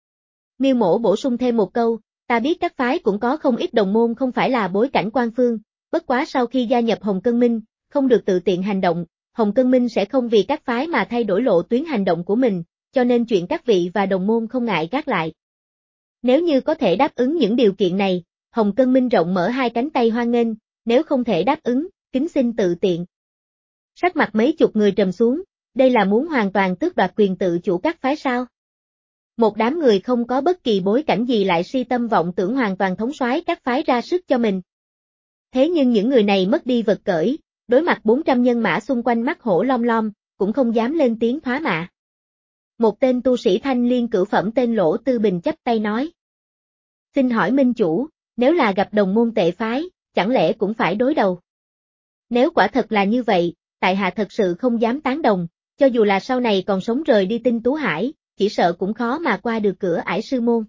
Miêu Mỗ bổ sung thêm một câu, ta biết các phái cũng có không ít đồng môn không phải là bối cảnh quan phương, bất quá sau khi gia nhập Hồng Cân Minh, không được tự tiện hành động, Hồng Cân Minh sẽ không vì các phái mà thay đổi lộ tuyến hành động của mình, cho nên chuyện các vị và đồng môn không ngại gác lại. Nếu như có thể đáp ứng những điều kiện này, Hồng Cân Minh rộng mở hai cánh tay hoan nghênh, nếu không thể đáp ứng, kính xin tự tiện. Sắc mặt mấy chục người trầm xuống, đây là muốn hoàn toàn tước đoạt quyền tự chủ các phái sao? Một đám người không có bất kỳ bối cảnh gì lại si tâm vọng tưởng hoàn toàn thống soái các phái ra sức cho mình. Thế nhưng những người này mất đi vật cởi, đối mặt bốn trăm nhân mã xung quanh mắt hổ long long, cũng không dám lên tiếng thoá mạ. Một tên tu sĩ thanh liên cửu phẩm tên Lỗ Tư Bình chắp tay nói. Xin hỏi minh chủ, nếu là gặp đồng môn tệ phái, chẳng lẽ cũng phải đối đầu? Nếu quả thật là như vậy, tại hạ thật sự không dám tán đồng, cho dù là sau này còn sống rời đi Tinh Tú Hải, chỉ sợ cũng khó mà qua được cửa ải sư môn.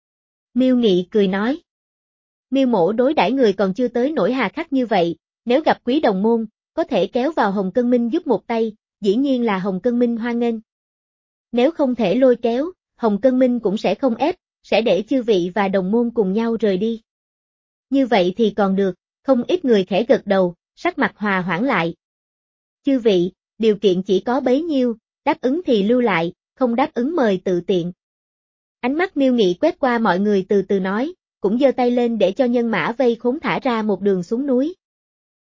Miêu Nghị cười nói. Miêu Mỗ đối đãi người còn chưa tới nỗi hà khắc như vậy, nếu gặp quý đồng môn, có thể kéo vào Hồng Cân Minh giúp một tay, dĩ nhiên là Hồng Cân Minh hoan nghênh. Nếu không thể lôi kéo, Hồng Cân Minh cũng sẽ không ép, sẽ để chư vị và đồng môn cùng nhau rời đi. Như vậy thì còn được, không ít người khẽ gật đầu, sắc mặt hòa hoãn lại. Chư vị, điều kiện chỉ có bấy nhiêu, đáp ứng thì lưu lại, không đáp ứng mời tự tiện. Ánh mắt Miêu Nghị quét qua mọi người từ từ nói, cũng giơ tay lên để cho nhân mã vây khốn thả ra một đường xuống núi.